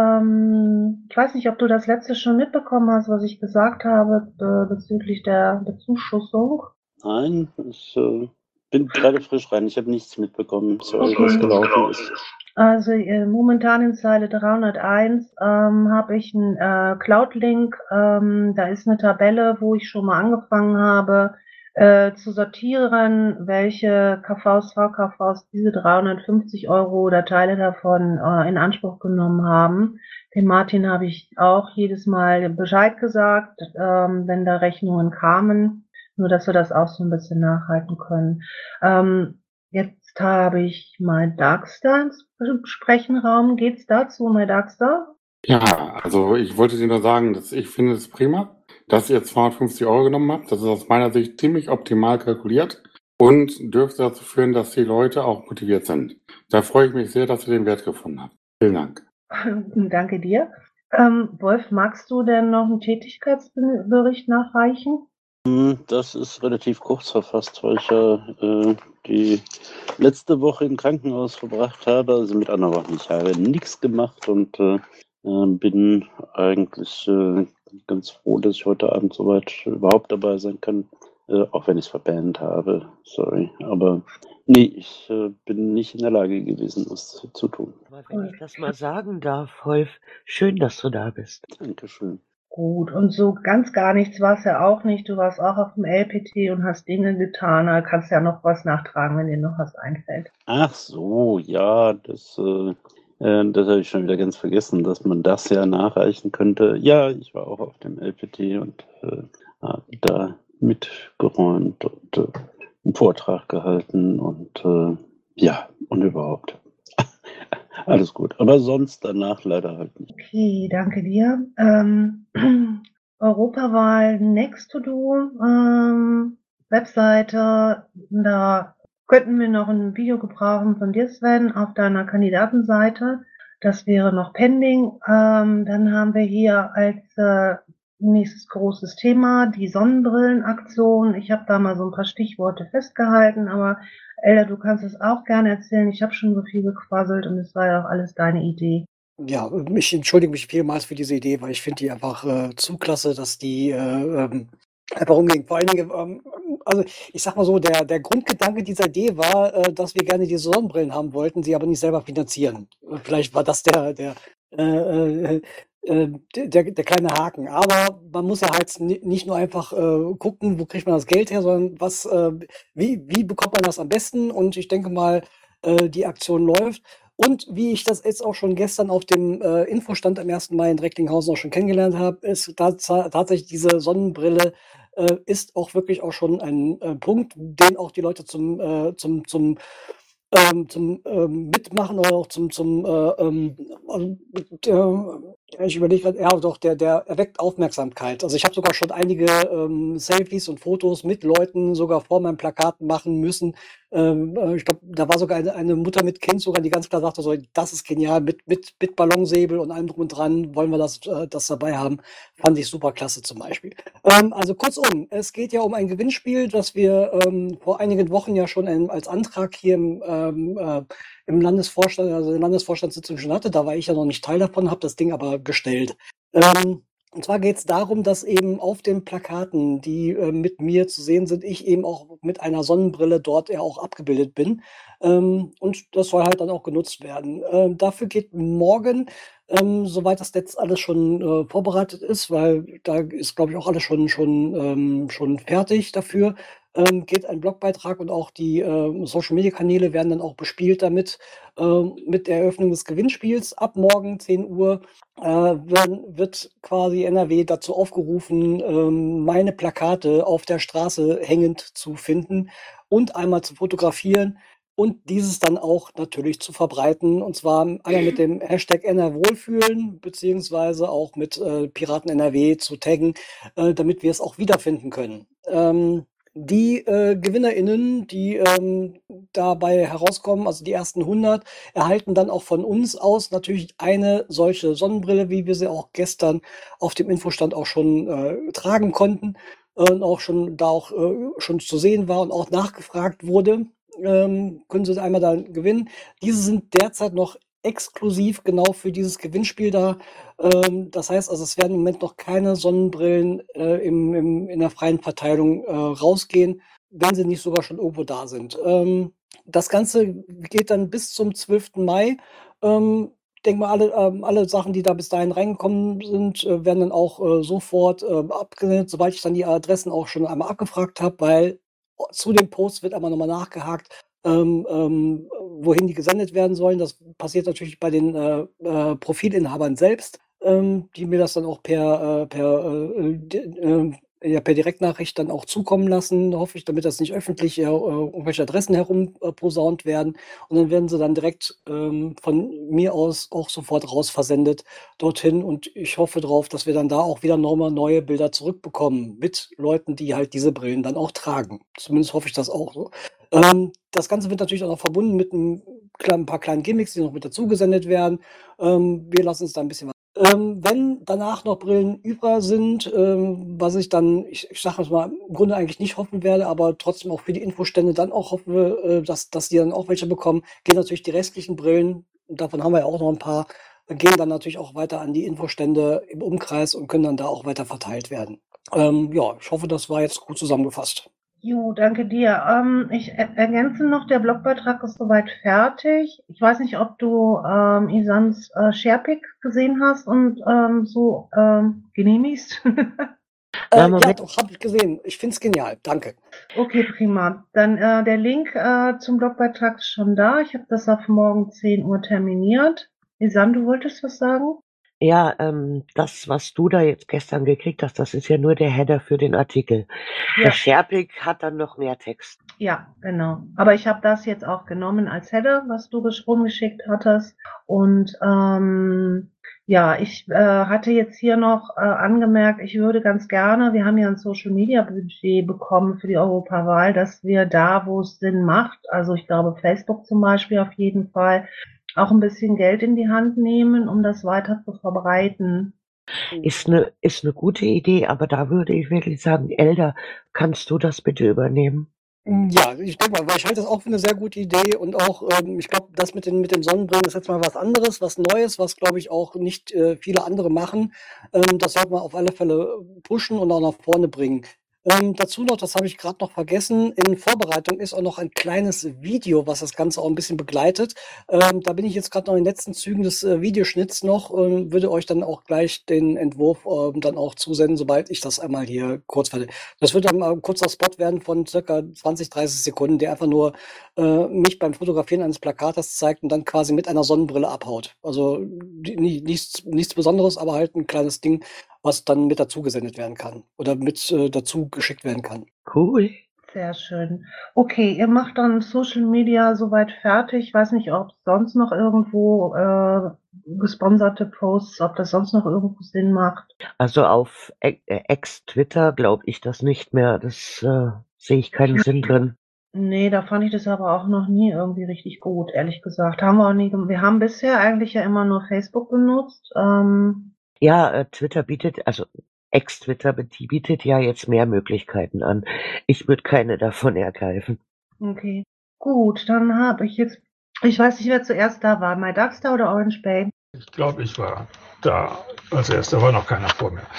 ähm, ich weiß nicht, ob du das letzte schon mitbekommen hast, was ich gesagt habe be bezüglich der Bezuschussung. Nein, ich äh, bin gerade frisch rein. Ich habe nichts mitbekommen. Sorry, Okay. was gelaufen ist. Also äh, momentan in Zeile dreihunderteins ähm, habe ich einen äh, Cloud-Link. Ähm, da ist eine Tabelle, wo ich schon mal angefangen habe äh, zu sortieren, welche K Vs, V K Vs diese dreihundertfünfzig Euro oder Teile davon äh, in Anspruch genommen haben. Dem Martin habe ich auch jedes Mal Bescheid gesagt, ähm, wenn da Rechnungen kamen, nur dass wir das auch so ein bisschen nachhalten können. Ähm, Jetzt habe ich mein Darkstar ins Sprechenraum. Geht's dazu, mein Darkstar? Ja, also ich wollte dir nur sagen, dass ich finde es prima, dass ihr zweihundertfünfzig Euro genommen habt. Das ist aus meiner Sicht ziemlich optimal kalkuliert und dürfte dazu führen, dass die Leute auch motiviert sind. Da freue ich mich sehr, dass ihr den Wert gefunden habt. Vielen Dank. Danke dir. Ähm, Wolf, magst du denn noch einen Tätigkeitsbericht nachreichen? Das ist relativ kurz verfasst, weil ich ja äh, die letzte Woche im Krankenhaus verbracht habe. Also mit anderen Worten, ich habe nichts gemacht und äh, bin eigentlich äh, ganz froh, dass ich heute Abend soweit überhaupt dabei sein kann. Äh, auch wenn ich es verbannt habe. Sorry. Aber nee, ich äh, bin nicht in der Lage gewesen, was zu, zu tun. Aber wenn ich das mal sagen darf, Wolf, schön, dass du da bist. Dankeschön. Gut, und so ganz gar nichts war es ja auch nicht. Du warst auch auf dem L P T und hast Dinge getan. Da kannst ja noch was nachtragen, wenn dir noch was einfällt. Ach so, ja, das äh, Äh, das habe ich schon wieder ganz vergessen, dass man das ja nachreichen könnte. Ja, ich war auch auf dem L P T und äh, habe da mitgeräumt und äh, einen Vortrag gehalten und äh, ja, und überhaupt. Alles gut. Aber sonst danach leider halt nicht. Okay, danke dir. Ähm, Europawahl Next to Do, ähm, Webseite, da könnten wir noch ein Video gebrauchen von dir, Sven, auf deiner Kandidatenseite. Das wäre noch pending. Ähm, dann haben wir hier als äh, nächstes großes Thema die Sonnenbrillenaktion. Ich habe da mal so ein paar Stichworte festgehalten, aber Elda, du kannst es auch gerne erzählen. Ich habe schon so viel gequasselt und es war ja auch alles deine Idee. Ja, ich entschuldige mich vielmals für diese Idee, weil ich finde die einfach äh, zu klasse, dass die äh, ähm, einfach umgehen. Vor allen Dingen, ähm, also ich sag mal so, der, der Grundgedanke dieser Idee war, äh, dass wir gerne diese Sonnenbrillen haben wollten, sie aber nicht selber finanzieren. Vielleicht war das der, der, äh, äh, äh, der, der kleine Haken. Aber man muss ja halt ni- nicht nur einfach äh, gucken, wo kriegt man das Geld her, sondern was, äh, wie, wie bekommt man das am besten? Und ich denke mal, äh, die Aktion läuft. Und wie ich das jetzt auch schon gestern auf dem äh, Infostand am ersten Mai in Recklinghausen auch schon kennengelernt habe, ist tats tatsächlich diese Sonnenbrille äh, ist auch wirklich auch schon ein äh, Punkt, den auch die Leute zum, äh, zum, zum, ähm, zum ähm, Mitmachen oder auch zum, zum äh, ähm, also, der, ich überlege gerade, ja doch, der, der erweckt Aufmerksamkeit. Also ich habe sogar schon einige ähm, Selfies und Fotos mit Leuten sogar vor meinem Plakat machen müssen. Ähm, äh, ich glaube, da war sogar eine, eine Mutter mit Kind sogar, die ganz klar sagte, so, das ist genial, mit, mit, mit Ballonsäbel und allem drum und dran wollen wir das, äh, das dabei haben. Fand ich super klasse zum Beispiel. Ähm, also kurzum, es geht ja um ein Gewinnspiel, das wir ähm, vor einigen Wochen ja schon ein, als Antrag hier im, ähm, äh, im Landesvorstand, also der Landesvorstandssitzung schon hatte. Da war ich ja noch nicht Teil davon, habe das Ding aber gestellt. Ähm, und zwar geht es darum, dass eben auf den Plakaten, die äh, mit mir zu sehen sind, ich eben auch mit einer Sonnenbrille dort ja auch abgebildet bin. Ähm, und das soll halt dann auch genutzt werden. Ähm, dafür geht morgen, ähm, soweit das jetzt alles schon äh, vorbereitet ist, weil da ist, glaube ich, auch alles schon, schon, ähm, schon fertig dafür, ähm, geht ein Blogbeitrag und auch die äh, Social-Media-Kanäle werden dann auch bespielt damit, äh, mit der Eröffnung des Gewinnspiels. Ab morgen zehn Uhr äh, werden, wird quasi N R W dazu aufgerufen, ähm, meine Plakate auf der Straße hängend zu finden und einmal zu fotografieren und dieses dann auch natürlich zu verbreiten. Und zwar einmal mit dem Hashtag N R Wohlfühlen, beziehungsweise auch mit äh, Piraten N R W zu taggen, äh, damit wir es auch wiederfinden können. Ähm, die äh, GewinnerInnen, die ähm, dabei herauskommen, also die ersten hundert, erhalten dann auch von uns aus natürlich eine solche Sonnenbrille, wie wir sie auch gestern auf dem Infostand auch schon äh, tragen konnten und auch schon da auch äh, schon zu sehen war und auch nachgefragt wurde. Ähm, können Sie einmal dann gewinnen. Diese sind derzeit noch exklusiv genau für dieses Gewinnspiel da. Ähm, das heißt also, es werden im Moment noch keine Sonnenbrillen äh, im, im, in der freien Verteilung äh, rausgehen, wenn sie nicht sogar schon irgendwo da sind. Ähm, das Ganze geht dann bis zum zwölften Mai. Ähm, ich denke mal, alle, ähm, alle Sachen, die da bis dahin reingekommen sind, äh, werden dann auch äh, sofort äh, abgesendet, sobald ich dann die Adressen auch schon einmal abgefragt habe, weil zu dem Post wird aber nochmal nachgehakt, ähm, ähm, wohin die gesendet werden sollen. Das passiert natürlich bei den äh, äh, Profilinhabern selbst, ähm, die mir das dann auch per, äh, per, äh, di- äh, ja, per Direktnachricht dann auch zukommen lassen, hoffe ich, damit das nicht öffentlich äh, irgendwelche Adressen herum äh, posaunt werden. Und dann werden sie dann direkt ähm, von mir aus auch sofort rausversendet dorthin. Und ich hoffe darauf, dass wir dann da auch wieder nochmal neue Bilder zurückbekommen mit Leuten, die halt diese Brillen dann auch tragen. Zumindest hoffe ich das auch so. Ähm, das Ganze wird natürlich auch noch verbunden mit ein, klein, ein paar kleinen Gimmicks, die noch mit dazu gesendet werden. Ähm, wir lassen uns da ein bisschen was. Ähm, wenn danach noch Brillen über sind, ähm, was ich dann, ich, ich sage mal, im Grunde eigentlich nicht hoffen werde, aber trotzdem auch für die Infostände dann auch hoffe, äh, dass, dass die dann auch welche bekommen, gehen natürlich die restlichen Brillen, und davon haben wir ja auch noch ein paar, gehen dann natürlich auch weiter an die Infostände im Umkreis und können dann da auch weiter verteilt werden. Ähm, ja, ich hoffe, das war jetzt gut zusammengefasst. Jo, danke dir. Ähm, ich er ergänze noch, der Blogbeitrag ist soweit fertig. Ich weiß nicht, ob du ähm, Isans äh, Sharepick gesehen hast und ähm, so ähm, genehmigst. Äh, ja, doch, habe ich gesehen. Ich finde es genial. Danke. Okay, prima. Dann äh, der Link äh, zum Blogbeitrag ist schon da. Ich habe das auf morgen zehn Uhr terminiert. Lisanne, du wolltest was sagen? Ja, ähm, das, was du da jetzt gestern gekriegt hast, das ist ja nur der Header für den Artikel. Ja. Der Sharepic hat dann noch mehr Text. Ja, genau. Aber ich habe das jetzt auch genommen als Header, was du gesch- rumgeschickt hattest. Und ähm, ja, ich äh, hatte jetzt hier noch äh, angemerkt, ich würde ganz gerne, wir haben ja ein Social Media Budget bekommen für die Europawahl, dass wir da, wo es Sinn macht, also ich glaube Facebook zum Beispiel auf jeden Fall, auch ein bisschen Geld in die Hand nehmen, um das weiter zu verbreiten. Ist eine ist eine gute Idee, aber da würde ich wirklich sagen, Elda, kannst du das bitte übernehmen? Ja, ich denke mal, weil ich halte das auch für eine sehr gute Idee und auch, ähm, ich glaube, das mit den mit dem Sonnenbrillen ist jetzt mal was anderes, was Neues, was, glaube ich, auch nicht äh, viele andere machen. Ähm, das sollte man auf alle Fälle pushen und auch nach vorne bringen. Ähm, dazu noch, das habe ich gerade noch vergessen, in Vorbereitung ist auch noch ein kleines Video, was das Ganze auch ein bisschen begleitet. Ähm, da bin ich jetzt gerade noch in den letzten Zügen des äh, Videoschnitts noch, ähm, würde euch dann auch gleich den Entwurf ähm, dann auch zusenden, sobald ich das einmal hier kurz fertig. Das wird dann mal ein kurzer Spot werden von circa zwanzig, dreißig Sekunden, der einfach nur äh, mich beim Fotografieren eines Plakates zeigt und dann quasi mit einer Sonnenbrille abhaut. Also die- nie- nichts, nichts Besonderes, aber halt ein kleines Ding, was dann mit dazu gesendet werden kann oder mit äh, dazu geschickt werden kann. Cool. Sehr schön. Okay, ihr macht dann Social Media soweit fertig. Ich weiß nicht, ob sonst noch irgendwo äh, gesponserte Posts, ob das sonst noch irgendwo Sinn macht. Also auf E- äh, Ex-Twitter glaube ich das nicht mehr. Das äh, sehe ich keinen Sinn drin. Nee, da fand ich das aber auch noch nie irgendwie richtig gut, ehrlich gesagt. Haben wir auch nie, gem- wir haben bisher eigentlich ja immer nur Facebook benutzt. Ähm, Ja, äh, Twitter bietet, also Ex-Twitter die bietet ja jetzt mehr Möglichkeiten an. Ich würde keine davon ergreifen. okay. Gut, dann habe ich jetzt, ich weiß nicht, wer zuerst da war, MyDuckster oder Orange Bay? Ich glaube, ich war da als erster, war noch keiner vor mir.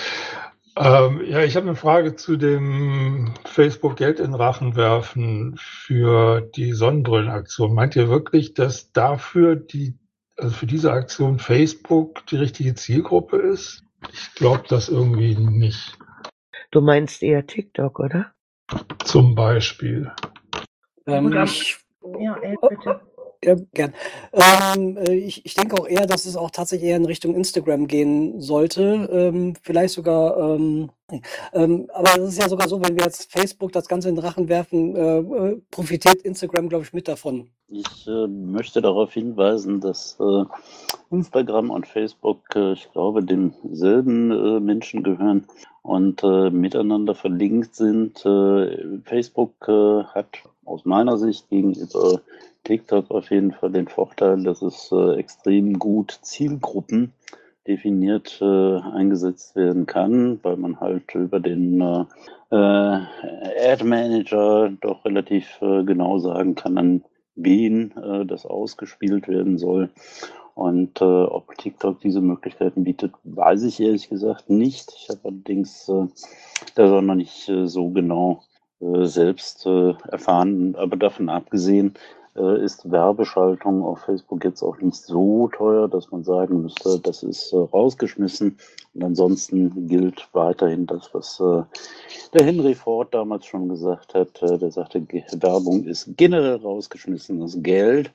Ähm, ja, ich habe eine Frage zu dem Facebook Geld in den Rachen werfen für die Sonnenbrillenaktion. Meint ihr wirklich, dass dafür die, also für diese Aktion Facebook die richtige Zielgruppe ist? Ich glaube das irgendwie nicht. Du meinst eher TikTok, oder? Zum Beispiel. Ähm, Gut, aber- ich, Ja, El, bitte. Ja, gern. Ähm, äh, ich, ich denke auch eher, dass es auch tatsächlich eher in Richtung Instagram gehen sollte. Ähm, vielleicht sogar, ähm, ähm, aber es ist ja sogar so, wenn wir jetzt Facebook das Ganze in den Rachen werfen, äh, äh, profitiert Instagram, glaube ich, mit davon. Ich äh, möchte darauf hinweisen, dass äh, Instagram und Facebook, äh, ich glaube, demselben äh, Menschen gehören und äh, miteinander verlinkt sind. Äh, Facebook äh, hat aus meiner Sicht gegenüber TikTok auf jeden Fall den Vorteil, dass es äh, extrem gut Zielgruppen definiert äh, eingesetzt werden kann, weil man halt über den äh, äh, Ad Manager doch relativ äh, genau sagen kann, an wen äh, das ausgespielt werden soll. Und äh, ob TikTok diese Möglichkeiten bietet, weiß ich ehrlich gesagt nicht. Ich habe allerdings äh, das auch noch nicht äh, so genau äh, selbst äh, erfahren. Aber davon abgesehen äh, ist Werbeschaltung auf Facebook jetzt auch nicht so teuer, dass man sagen müsste, das ist äh, rausgeschmissen. Und ansonsten gilt weiterhin das, was äh, der Henry Ford damals schon gesagt hat. Äh, der sagte, Ge- Werbung ist generell rausgeschmissenes Geld,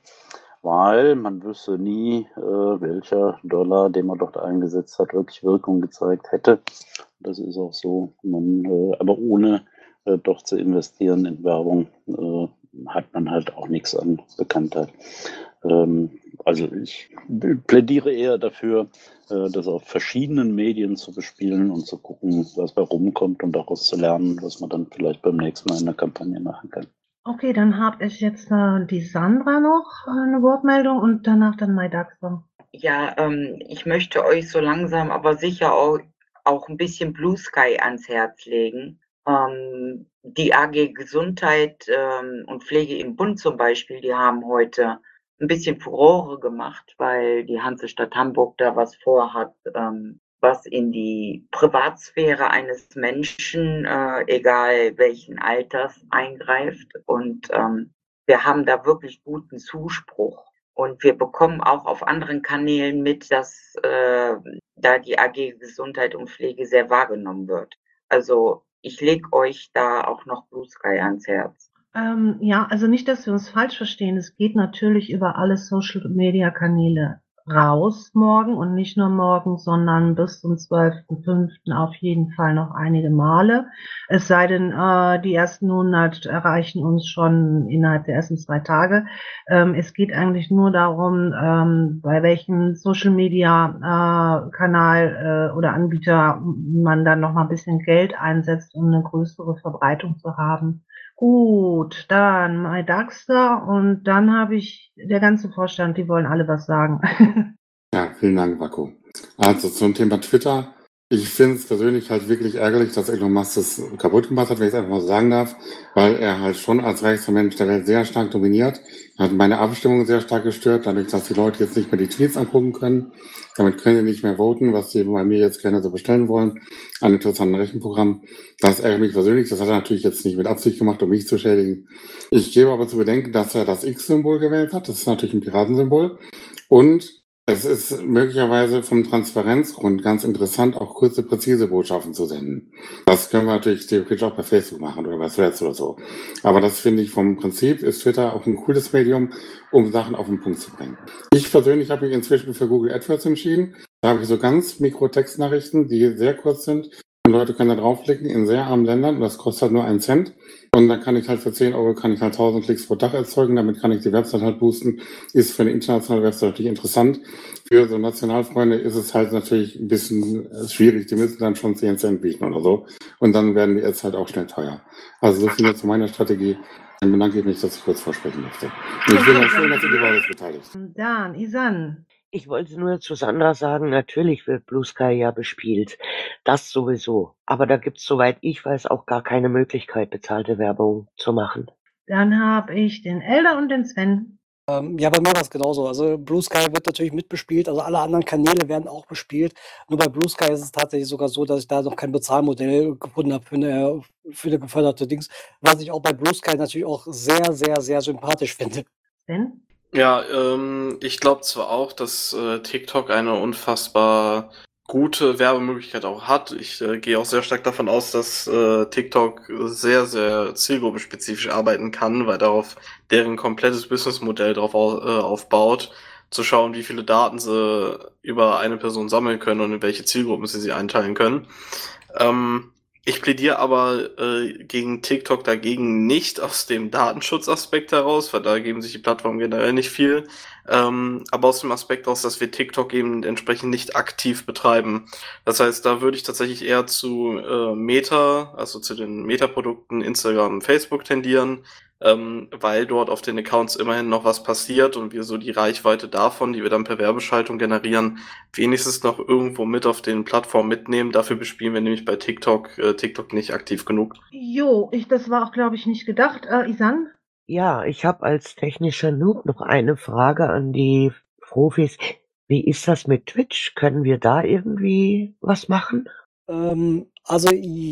weil man wüsste nie, äh, welcher Dollar, den man dort eingesetzt hat, wirklich Wirkung gezeigt hätte. Das ist auch so. Man, äh, aber ohne äh, doch zu investieren in Werbung äh, hat man halt auch nichts an Bekanntheit. Ähm, also ich plädiere eher dafür, äh, das auf verschiedenen Medien zu bespielen und zu gucken, was bei rumkommt und daraus zu lernen, was man dann vielleicht beim nächsten Mal in der Kampagne machen kann. Okay, dann habe ich jetzt äh, die Sandra noch äh, eine Wortmeldung und danach dann MyDuckster. Ja, ähm, ich möchte euch so langsam aber sicher auch, auch ein bisschen Blue Sky ans Herz legen. Ähm, die A G Gesundheit ähm, und Pflege im Bund zum Beispiel, die haben heute ein bisschen Furore gemacht, weil die Hansestadt Hamburg da was vorhat, ähm, was in die Privatsphäre eines Menschen, äh, egal welchen Alters, eingreift. Und ähm, wir haben da wirklich guten Zuspruch. Und wir bekommen auch auf anderen Kanälen mit, dass äh, da die A G Gesundheit und Pflege sehr wahrgenommen wird. Also ich lege euch da auch noch Blue Sky ans Herz. Ähm, ja, also nicht, dass wir uns falsch verstehen. Es geht natürlich über alle Social-Media-Kanäle raus morgen und nicht nur morgen, sondern bis zum zwölften fünften auf jeden Fall noch einige Male. Es sei denn, äh, die ersten hundert erreichen uns schon innerhalb der ersten zwei Tage. Ähm, es geht eigentlich nur darum, ähm, bei welchem Social Media äh, Kanal äh, oder Anbieter man dann noch mal ein bisschen Geld einsetzt, um eine größere Verbreitung zu haben. Gut, dann MyDaxter und dann habe ich der ganze Vorstand, die wollen alle was sagen. Ja, vielen Dank, Vaku. Also zum Thema Twitter. Ich finde es persönlich halt wirklich ärgerlich, dass Elon Musk das kaputt gemacht hat, wenn ich es einfach mal so sagen darf, weil er halt schon als reichster Mensch der Welt sehr stark dominiert. Er hat meine Abstimmung sehr stark gestört, dadurch, dass die Leute jetzt nicht mehr die Tweets angucken können. Damit können sie nicht mehr voten, was sie bei mir jetzt gerne so bestellen wollen. Ein interessantes Rechenprogramm. Das ärgert mich persönlich. Das hat er natürlich jetzt nicht mit Absicht gemacht, um mich zu schädigen. Ich gebe aber zu bedenken, dass er das X-Symbol gewählt hat. Das ist natürlich ein Piratensymbol. Und es ist möglicherweise vom Transparenzgrund ganz interessant, auch kurze, präzise Botschaften zu senden. Das können wir natürlich theoretisch auch bei Facebook machen oder bei Threads oder so. Aber das finde ich vom Prinzip, ist Twitter auch ein cooles Medium, um Sachen auf den Punkt zu bringen. Ich persönlich habe mich inzwischen für Google AdWords entschieden. Da habe ich so ganz Mikrotextnachrichten, die sehr kurz sind. Und Leute können da draufklicken in sehr armen Ländern und das kostet halt nur einen Cent. Und dann kann ich halt für zehn Euro kann ich halt tausend Klicks pro Tag erzeugen, damit kann ich die Website halt boosten. Ist für eine internationale Website natürlich interessant. Für so Nationalfreunde ist es halt natürlich ein bisschen schwierig. Die müssen dann schon zehn Cent bieten oder so. Und dann werden die Ads halt auch schnell teuer. Also so viel zu meiner Strategie. Dann bedanke ich mich, dass ich kurz vorsprechen möchte. Und ich finde es schön, dass ihr die Wahl beteiligt. Dann, Isan. Ich wollte nur zu Sandra sagen, natürlich wird Blue Sky ja bespielt. Das sowieso. Aber da gibt's, soweit ich weiß, auch gar keine Möglichkeit, bezahlte Werbung zu machen. Dann habe ich den Elder und den Sven. Ähm, ja, bei mir war es genauso. Also Blue Sky wird natürlich mitbespielt, also alle anderen Kanäle werden auch bespielt. Nur bei Blue Sky ist es tatsächlich sogar so, dass ich da noch kein Bezahlmodell gefunden habe für eine, für eine geförderte Dings, was ich auch bei Blue Sky natürlich auch sehr, sehr, sehr sympathisch finde. Sven? Ja, ähm, ich glaube zwar auch, dass äh, TikTok eine unfassbar gute Werbemöglichkeit auch hat. Ich äh, gehe auch sehr stark davon aus, dass äh, TikTok sehr, sehr zielgruppenspezifisch arbeiten kann, weil darauf deren komplettes Businessmodell drauf au äh, aufbaut, zu schauen, wie viele Daten sie über eine Person sammeln können und in welche Zielgruppen sie sie einteilen können. Ähm, ich plädiere aber äh, gegen TikTok dagegen nicht aus dem Datenschutzaspekt heraus, weil da geben sich die Plattformen generell nicht viel, ähm, aber aus dem Aspekt aus, dass wir TikTok eben entsprechend nicht aktiv betreiben. Das heißt, da würde ich tatsächlich eher zu äh, Meta, also zu den Meta-Produkten Instagram, Facebook tendieren, ähm, weil dort auf den Accounts immerhin noch was passiert und wir so die Reichweite davon, die wir dann per Werbeschaltung generieren, wenigstens noch irgendwo mit auf den Plattformen mitnehmen. Dafür bespielen wir nämlich bei TikTok, äh, TikTok nicht aktiv genug. Jo, ich, das war auch, glaube ich, nicht gedacht. Äh, Isan? Ja, ich habe als technischer Noob noch eine Frage an die Profis. Wie ist das mit Twitch? Können wir da irgendwie was machen? Ähm, also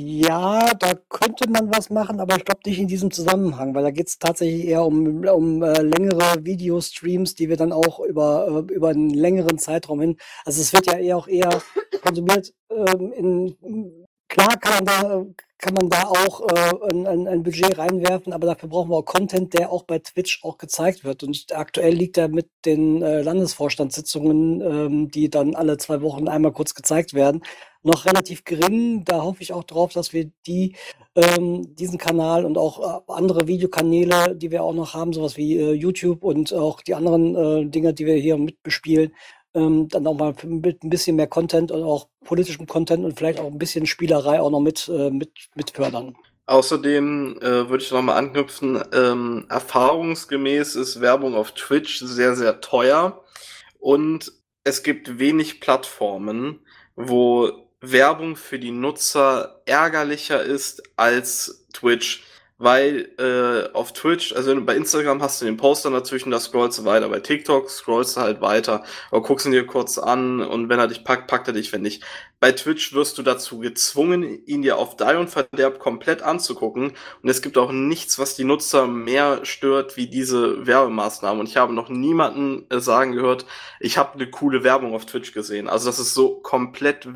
ja, da könnte man was machen, aber ich glaube nicht in diesem Zusammenhang, weil da geht es tatsächlich eher um, um äh, längere Videostreams, die wir dann auch über, äh, über einen längeren Zeitraum hin. Also es wird ja eher auch eher konsumiert. Ähm, in, klar kann man da, kann man da auch äh, ein, ein, ein Budget reinwerfen, aber dafür brauchen wir auch Content, der auch bei Twitch auch gezeigt wird. Und aktuell liegt er mit den äh, Landesvorstandssitzungen, ähm, die dann alle zwei Wochen einmal kurz gezeigt werden, noch relativ gering. Da hoffe ich auch drauf, dass wir die, ähm, diesen Kanal und auch äh, andere Videokanäle, die wir auch noch haben, sowas wie äh, YouTube und auch die anderen äh, Dinge, die wir hier mitbespielen, ähm, dann auch mal mit ein bisschen mehr Content und auch politischem Content und vielleicht auch ein bisschen Spielerei auch noch mit, äh, mit, mit fördern. Außerdem äh, würde ich noch mal anknüpfen, ähm, erfahrungsgemäß ist Werbung auf Twitch sehr, sehr teuer und es gibt wenig Plattformen, wo Werbung für die Nutzer ärgerlicher ist als Twitch, weil äh, auf Twitch, also bei Instagram hast du den Poster dazwischen, da scrollst du weiter, bei TikTok scrollst du halt weiter oder guckst ihn dir kurz an und wenn er dich packt, packt er dich, wenn nicht. Bei Twitch wirst du dazu gezwungen, ihn dir auf Deih und Verderb komplett anzugucken und es gibt auch nichts, was die Nutzer mehr stört, wie diese Werbemaßnahmen und ich habe noch niemanden äh, sagen gehört, ich habe eine coole Werbung auf Twitch gesehen. Also das ist so komplett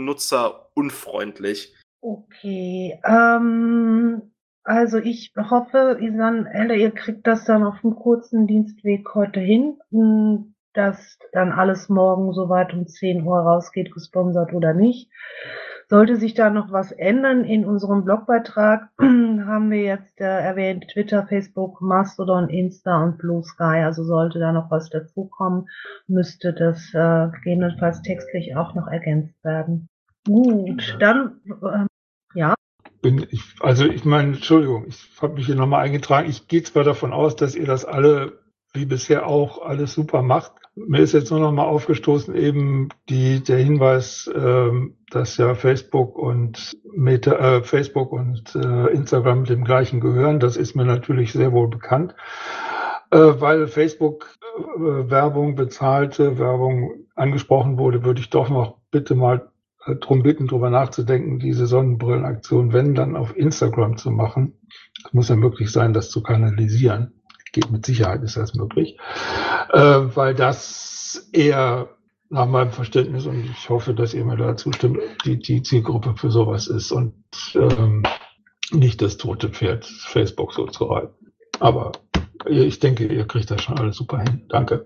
werbenutzerunfreundlich. Okay, ähm... Also ich hoffe, Isan, Elder, ihr kriegt das dann auf einem kurzen Dienstweg heute hin. dass dann alles morgen soweit um zehn Uhr rausgeht, gesponsert oder nicht. Sollte sich da noch was ändern in unserem Blogbeitrag, haben wir jetzt äh, erwähnt Twitter, Facebook, Mastodon, Insta und Blue Sky. Also sollte da noch was dazukommen, müsste das äh, gegebenenfalls textlich auch noch ergänzt werden. Gut, dann äh, ja. Bin ich, also ich meine, Entschuldigung, ich habe mich hier nochmal eingetragen. Ich gehe zwar davon aus, dass ihr das alle, wie bisher auch, alles super macht. Mir ist jetzt nur noch mal aufgestoßen eben die, der Hinweis, ähm, dass ja Facebook und Meta, äh, Facebook und äh, Instagram dem gleichen gehören. Das ist mir natürlich sehr wohl bekannt, äh, weil Facebook äh, Werbung, bezahlte Werbung angesprochen wurde, würde ich doch noch bitte mal äh, drum bitten, drüber nachzudenken, diese Sonnenbrillenaktion, wenn dann auf Instagram zu machen. Es muss ja möglich sein, das zu kanalisieren. Geht mit Sicherheit, ist das möglich, äh, weil das eher nach meinem Verständnis, und ich hoffe, dass ihr mir da zustimmt, die, die Zielgruppe für sowas ist und ähm, nicht das tote Pferd Facebook so zu reiten. Aber ich denke, ihr kriegt das schon alles super hin. Danke.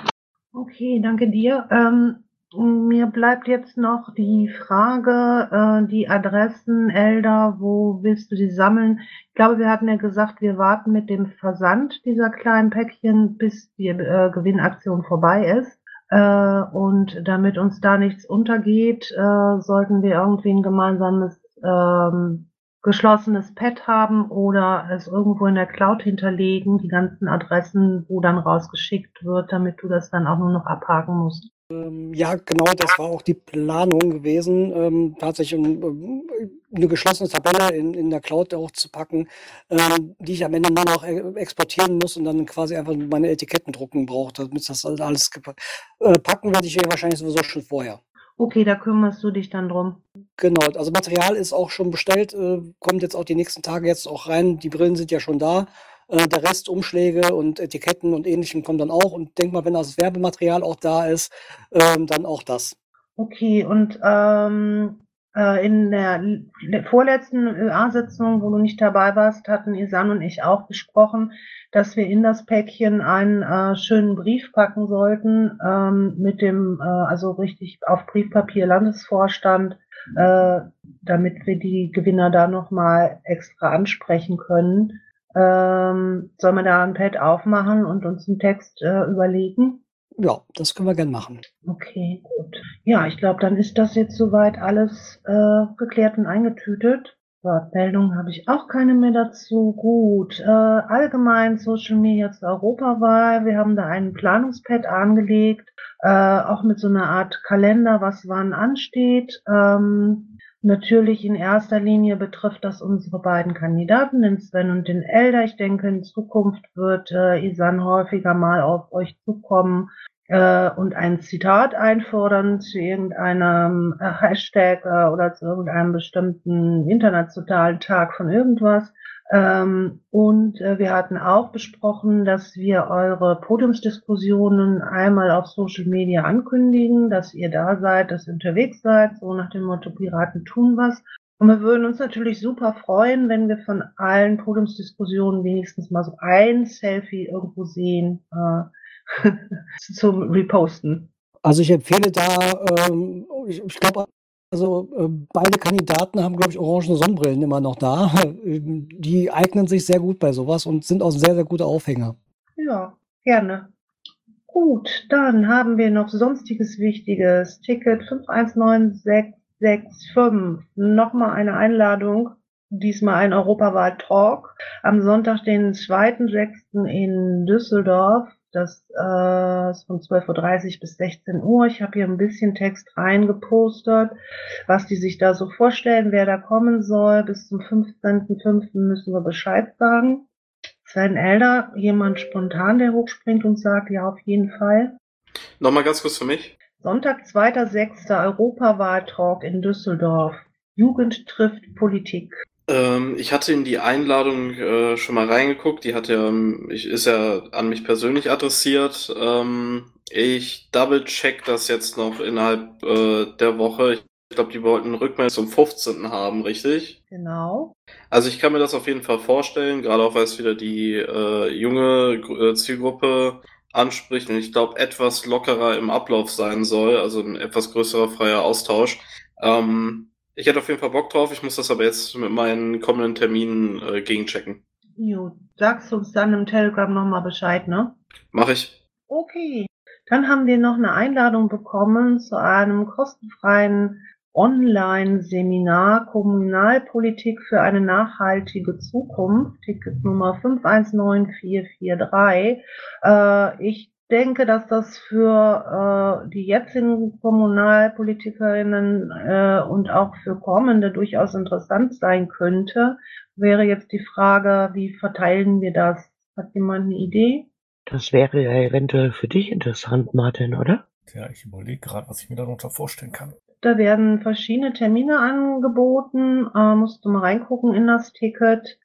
Okay, danke dir. Ähm, mir bleibt jetzt noch die Frage, äh, die Adressen, Elder, wo willst du die sammeln? Ich glaube, wir hatten ja gesagt, wir warten mit dem Versand dieser kleinen Päckchen, bis die äh, Gewinnaktion vorbei ist. Äh, und damit uns da nichts untergeht, äh, sollten wir irgendwie ein gemeinsames ähm, geschlossenes Pad haben oder es irgendwo in der Cloud hinterlegen, die ganzen Adressen, wo dann rausgeschickt wird, damit du das dann auch nur noch abhaken musst. Ähm, ja, genau, das war auch die Planung gewesen, ähm, tatsächlich um, eine geschlossene Tabelle in, in der Cloud auch zu packen, ähm, die ich am Ende nur noch e- exportieren muss und dann quasi einfach meine Etiketten drucken brauche, damit das halt alles gepa- äh, packen werde ich hier wahrscheinlich sowieso schon vorher. Okay, da kümmerst du dich dann drum. Genau, also Material ist auch schon bestellt, äh, kommt jetzt auch die nächsten Tage jetzt auch rein. Die Brillen sind ja schon da. Äh, der Rest, Umschläge und Etiketten und Ähnlichem kommt dann auch. Und denk mal, wenn das Werbematerial auch da ist, ähm, dann auch das. Okay, und ähm, äh, in der l- vorletzten Ö A-Sitzung, wo du nicht dabei warst, hatten Isan und ich auch besprochen, dass wir in das Päckchen einen äh, schönen Brief packen sollten, ähm, mit dem, äh, also richtig auf Briefpapier Landesvorstand, äh, damit wir die Gewinner da nochmal extra ansprechen können. Ähm, soll man da ein Pad aufmachen und uns einen Text äh, überlegen? Ja, das können wir gern machen. Okay, gut. Ja, ich glaube, dann ist das jetzt soweit alles äh, geklärt und eingetütet. Wortmeldungen habe ich auch keine mehr dazu. Gut, äh, allgemein Social Media zur Europawahl. Wir haben da einen Planungspad angelegt, äh, auch mit so einer Art Kalender, was wann ansteht. Ähm, natürlich in erster Linie betrifft das unsere beiden Kandidaten, den Sven und den Elder. Ich denke, in Zukunft wird äh, Isan häufiger mal auf euch zukommen äh, und ein Zitat einfordern zu irgendeinem äh, Hashtag äh, oder zu irgendeinem bestimmten internationalen Tag von irgendwas. Ähm, und äh, wir hatten auch besprochen, dass wir eure Podiumsdiskussionen einmal auf Social Media ankündigen, dass ihr da seid, dass ihr unterwegs seid, so nach dem Motto Piraten tun was. Und wir würden uns natürlich super freuen, wenn wir von allen Podiumsdiskussionen wenigstens mal so ein Selfie irgendwo sehen, äh, zum Reposten. Also ich empfehle da, ähm, ich, ich glaube, also äh, beide Kandidaten haben, glaube ich, orangene Sonnenbrillen immer noch da. Ähm, Die eignen sich sehr gut bei sowas und sind auch sehr, sehr gute Aufhänger. Ja, gerne. Gut, dann haben wir noch sonstiges Wichtiges. Ticket fünf eins neun sechs sechs fünf. Nochmal eine Einladung. Diesmal ein Europawahl-Talk am Sonntag, den zweiten sechsten in Düsseldorf. Das äh, ist von zwölf Uhr dreißig bis sechzehn Uhr. Ich habe hier ein bisschen Text reingepostet, was die sich da so vorstellen, wer da kommen soll. Bis zum fünfzehnten fünften müssen wir Bescheid sagen. Sven Elder, jemand spontan, der hochspringt und sagt, ja, auf jeden Fall. Nochmal ganz kurz für mich. Sonntag, zweiter sechster Europawahl-Talk in Düsseldorf. Jugend trifft Politik. Ähm, ich hatte in die Einladung äh, schon mal reingeguckt. Die hat ja, ähm, ich, ist ja an mich persönlich adressiert. Ähm, ich double-check das jetzt noch innerhalb äh, der Woche. Ich glaube, die wollten Rückmeldung zum fünfzehnten haben, richtig? Genau. Also ich kann mir das auf jeden Fall vorstellen, gerade auch weil es wieder die äh, junge äh, Zielgruppe anspricht und ich glaube, etwas lockerer im Ablauf sein soll, also ein etwas größerer freier Austausch. Ähm, ich hätte auf jeden Fall Bock drauf, ich muss das aber jetzt mit meinen kommenden Terminen äh, gegenchecken. Jo, sagst du uns dann im Telegram nochmal Bescheid, ne? Mach ich. Okay. Dann haben wir noch eine Einladung bekommen zu einem kostenfreien Online-Seminar Kommunalpolitik für eine nachhaltige Zukunft, Ticket Nummer fünf eins neun vier vier drei. Äh, ich denke, dass das für äh, die jetzigen Kommunalpolitikerinnen äh, und auch für kommende durchaus interessant sein könnte. Wäre jetzt die Frage, wie verteilen wir das? Hat jemand eine Idee? Das wäre ja eventuell für dich interessant, Martin, oder? Ja, ich überlege gerade, was ich mir darunter vorstellen kann. Da werden verschiedene Termine angeboten, äh, musst du mal reingucken in das Ticket.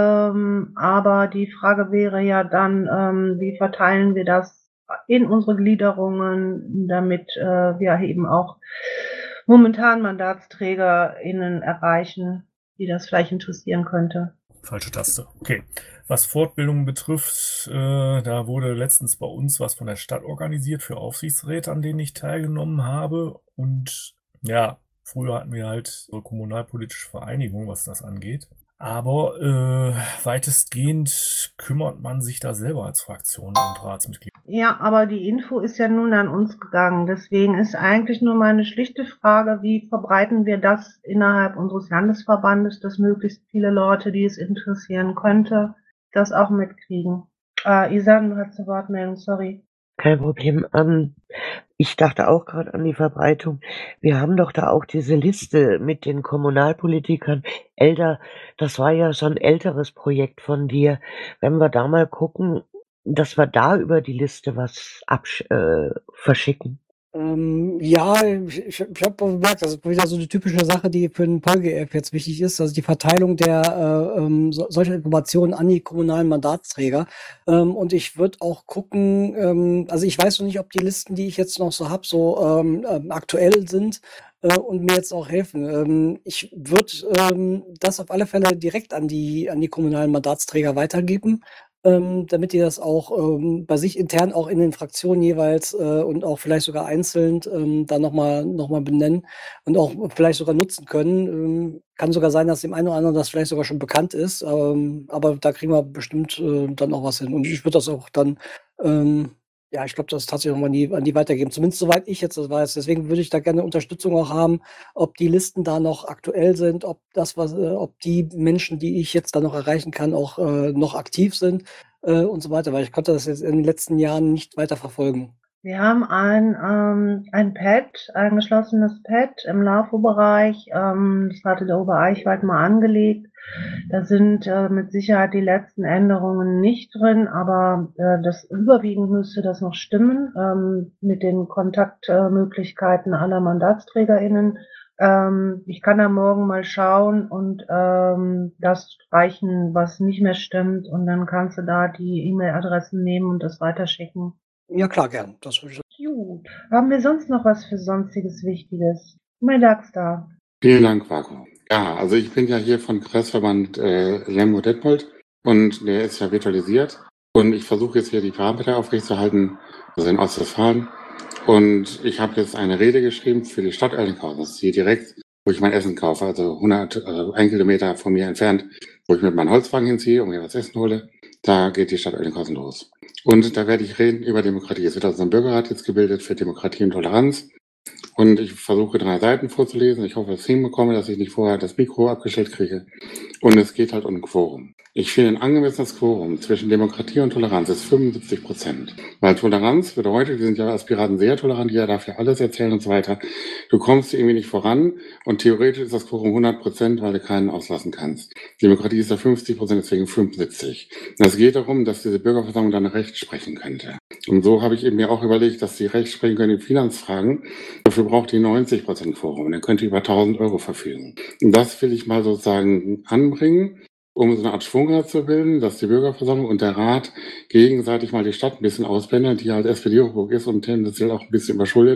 Ähm, aber die Frage wäre ja dann, ähm, wie verteilen wir das in unsere Gliederungen, damit äh, wir eben auch momentan MandatsträgerInnen erreichen, die das vielleicht interessieren könnte. Falsche Taste. Okay. Was Fortbildungen betrifft, äh, da wurde letztens bei uns was von der Stadt organisiert für Aufsichtsräte, an denen ich teilgenommen habe. Und ja, früher hatten wir halt so eine kommunalpolitische Vereinigung, was das angeht. Aber äh, weitestgehend kümmert man sich da selber als Fraktion und Ratsmitglied. Ja, aber die Info ist ja nun an uns gegangen. Deswegen ist eigentlich nur meine schlichte Frage, wie verbreiten wir das innerhalb unseres Landesverbandes, dass möglichst viele Leute, die es interessieren könnte, das auch mitkriegen. Äh, Isan, du hast eine Wortmeldung, sorry. Kein Problem. Ähm, ich dachte auch gerade an die Verbreitung. Wir haben doch da auch diese Liste mit den Kommunalpolitikern. Älter, das war ja so ein älteres Projekt von dir. Wenn wir da mal gucken, dass wir da über die Liste was absch äh, verschicken. Ähm, ja, ich, ich habe bemerkt, das ist wieder so eine typische Sache, die für den Polge-App jetzt wichtig ist, also die Verteilung der äh, ähm, so, solcher Informationen an die kommunalen Mandatsträger. Ähm, und ich würde auch gucken, ähm, also ich weiß noch nicht, ob die Listen, die ich jetzt noch so habe, so ähm, ähm, aktuell sind äh, und mir jetzt auch helfen. Ähm, ich würde ähm, das auf alle Fälle direkt an die an die kommunalen Mandatsträger weitergeben. Ähm, damit die das auch ähm, bei sich intern auch in den Fraktionen jeweils äh, und auch vielleicht sogar einzeln ähm, dann nochmal noch mal benennen und auch vielleicht sogar nutzen können. Ähm, kann sogar sein, dass dem einen oder anderen das vielleicht sogar schon bekannt ist, ähm, aber da kriegen wir bestimmt äh, dann auch was hin. Und ich würde das auch dann, ähm, ja, ich glaube, das tatsächlich nochmal an die, an die weitergeben. Zumindest soweit ich jetzt das weiß. Deswegen würde ich da gerne Unterstützung auch haben, ob die Listen da noch aktuell sind, ob das, was, äh, ob die Menschen, die ich jetzt da noch erreichen kann, auch äh, noch aktiv sind äh, und so weiter, weil ich konnte das jetzt in den letzten Jahren nicht weiter verfolgen. Wir haben ein, ähm, ein Pad, ein geschlossenes Pad im LAFO-Bereich. Ähm, das hatte der Obereichwald mal angelegt. Da sind äh, mit Sicherheit die letzten Änderungen nicht drin, aber äh, das überwiegend müsste das noch stimmen ähm, mit den Kontaktmöglichkeiten äh, aller MandatsträgerInnen. Ähm, ich kann da morgen mal schauen und ähm, das streichen, was nicht mehr stimmt, und dann kannst du da die E-Mail-Adressen nehmen und das weiterschicken. Ja, klar, gern. Das würde ich Gut. Haben wir sonst noch was für sonstiges Wichtiges? Mein Darkstar. Vielen Dank, Marco. Ja, also ich bin ja hier von Kreisverband äh, Lemgo-Detmold und der ist ja virtualisiert. Und ich versuche jetzt hier die Parameter aufrechtzuerhalten, also in Ostwestfalen. Und ich habe jetzt eine Rede geschrieben für die Stadt Oerlinghausen. Das ist hier direkt, wo ich mein Essen kaufe, also hundert, also ein Kilometer von mir entfernt, wo ich mit meinem Holzwagen hinziehe und mir was Essen hole. Da geht die Stadt Oerlinghausen los. Und da werde ich reden über Demokratie. Es wird also ein Bürgerrat jetzt gebildet für Demokratie und Toleranz. Und ich versuche drei Seiten vorzulesen. Ich hoffe, dass ich hinbekomme, dass ich nicht vorher das Mikro abgestellt kriege. Und es geht halt um ein Quorum. Ich finde, ein angemessenes Quorum zwischen Demokratie und Toleranz ist fünfundsiebzig Prozent. Weil Toleranz bedeutet, wir sind ja als Piraten sehr tolerant, jeder darf ja alles erzählen und so weiter. Du kommst irgendwie nicht voran und theoretisch ist das Quorum hundert Prozent, weil du keinen auslassen kannst. Demokratie ist ja fünfzig Prozent, deswegen fünfundsiebzig. Und es geht darum, dass diese Bürgerversammlung dann Recht sprechen könnte. Und so habe ich eben mir auch überlegt, dass sie Recht sprechen können in Finanzfragen. Dafür braucht die neunzig Prozent Quorum. Und dann könnte über tausend Euro verfügen. Und das will ich mal sozusagen anbringen, um so eine Art Schwungrad zu bilden, dass die Bürgerversammlung und der Rat gegenseitig mal die Stadt ein bisschen ausblendet, die halt S P D-Hochburg ist und tendenziell auch ein bisschen überschuldet.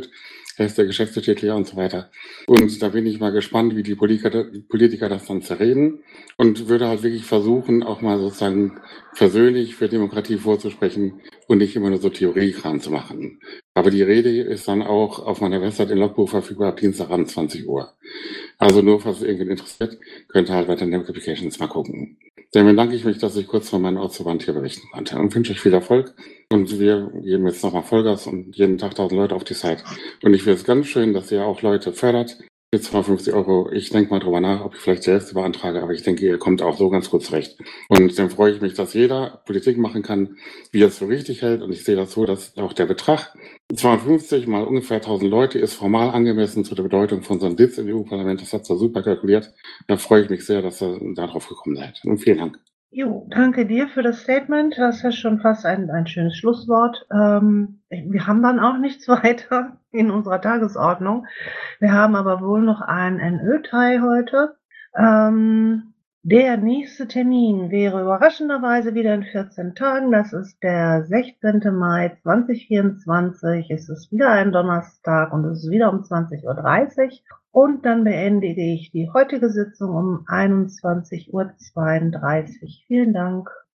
er ist der Geschäftssekretär und so weiter. Und da bin ich mal gespannt, wie die Politiker, Politiker das dann zerreden und würde halt wirklich versuchen, auch mal sozusagen persönlich für Demokratie vorzusprechen und nicht immer nur so Theoriekram zu machen. Aber die Rede ist dann auch auf meiner Website in Logbuch verfügbar ab Dienstagabend zwanzig Uhr. Also nur, falls es irgendwen interessiert, könnt ihr halt bei den Applications mal gucken. Dann bedanke ich mich, dass ich kurz von meinem Ortsverband hier berichten konnte und wünsche euch viel Erfolg. Und wir geben jetzt nochmal Vollgas und jeden Tag tausend Leute auf die Site. Und ich finde es ganz schön, dass ihr auch Leute fördert. Mit zweihundertfünfzig Euro. Ich denke mal drüber nach, ob ich vielleicht die Hälfte beantrage, aber ich denke, ihr kommt auch so ganz gut zurecht. Und dann freue ich mich, dass jeder Politik machen kann, wie er es für richtig hält. Und ich sehe das so, dass auch der Betrag zweihundertfünfzig mal ungefähr tausend Leute ist formal angemessen zu der Bedeutung von so einem Sitz im E U-Parlament. Das hat so super kalkuliert. Da freue ich mich sehr, dass ihr da drauf gekommen seid. Und vielen Dank. Jo, danke dir für das Statement. Das ist schon fast ein, ein schönes Schlusswort. Ähm, wir haben dann auch nichts weiter in unserer Tagesordnung. Wir haben aber wohl noch einen N Ö-Teil heute. Ähm, der nächste Termin wäre überraschenderweise wieder in vierzehn Tagen. Das ist der sechzehnten Mai zweitausendvierundzwanzig. Es ist wieder ein Donnerstag und es ist wieder um zwanzig Uhr dreißig. Und dann beendige ich die heutige Sitzung um einundzwanzig Uhr zweiunddreißig. Vielen Dank.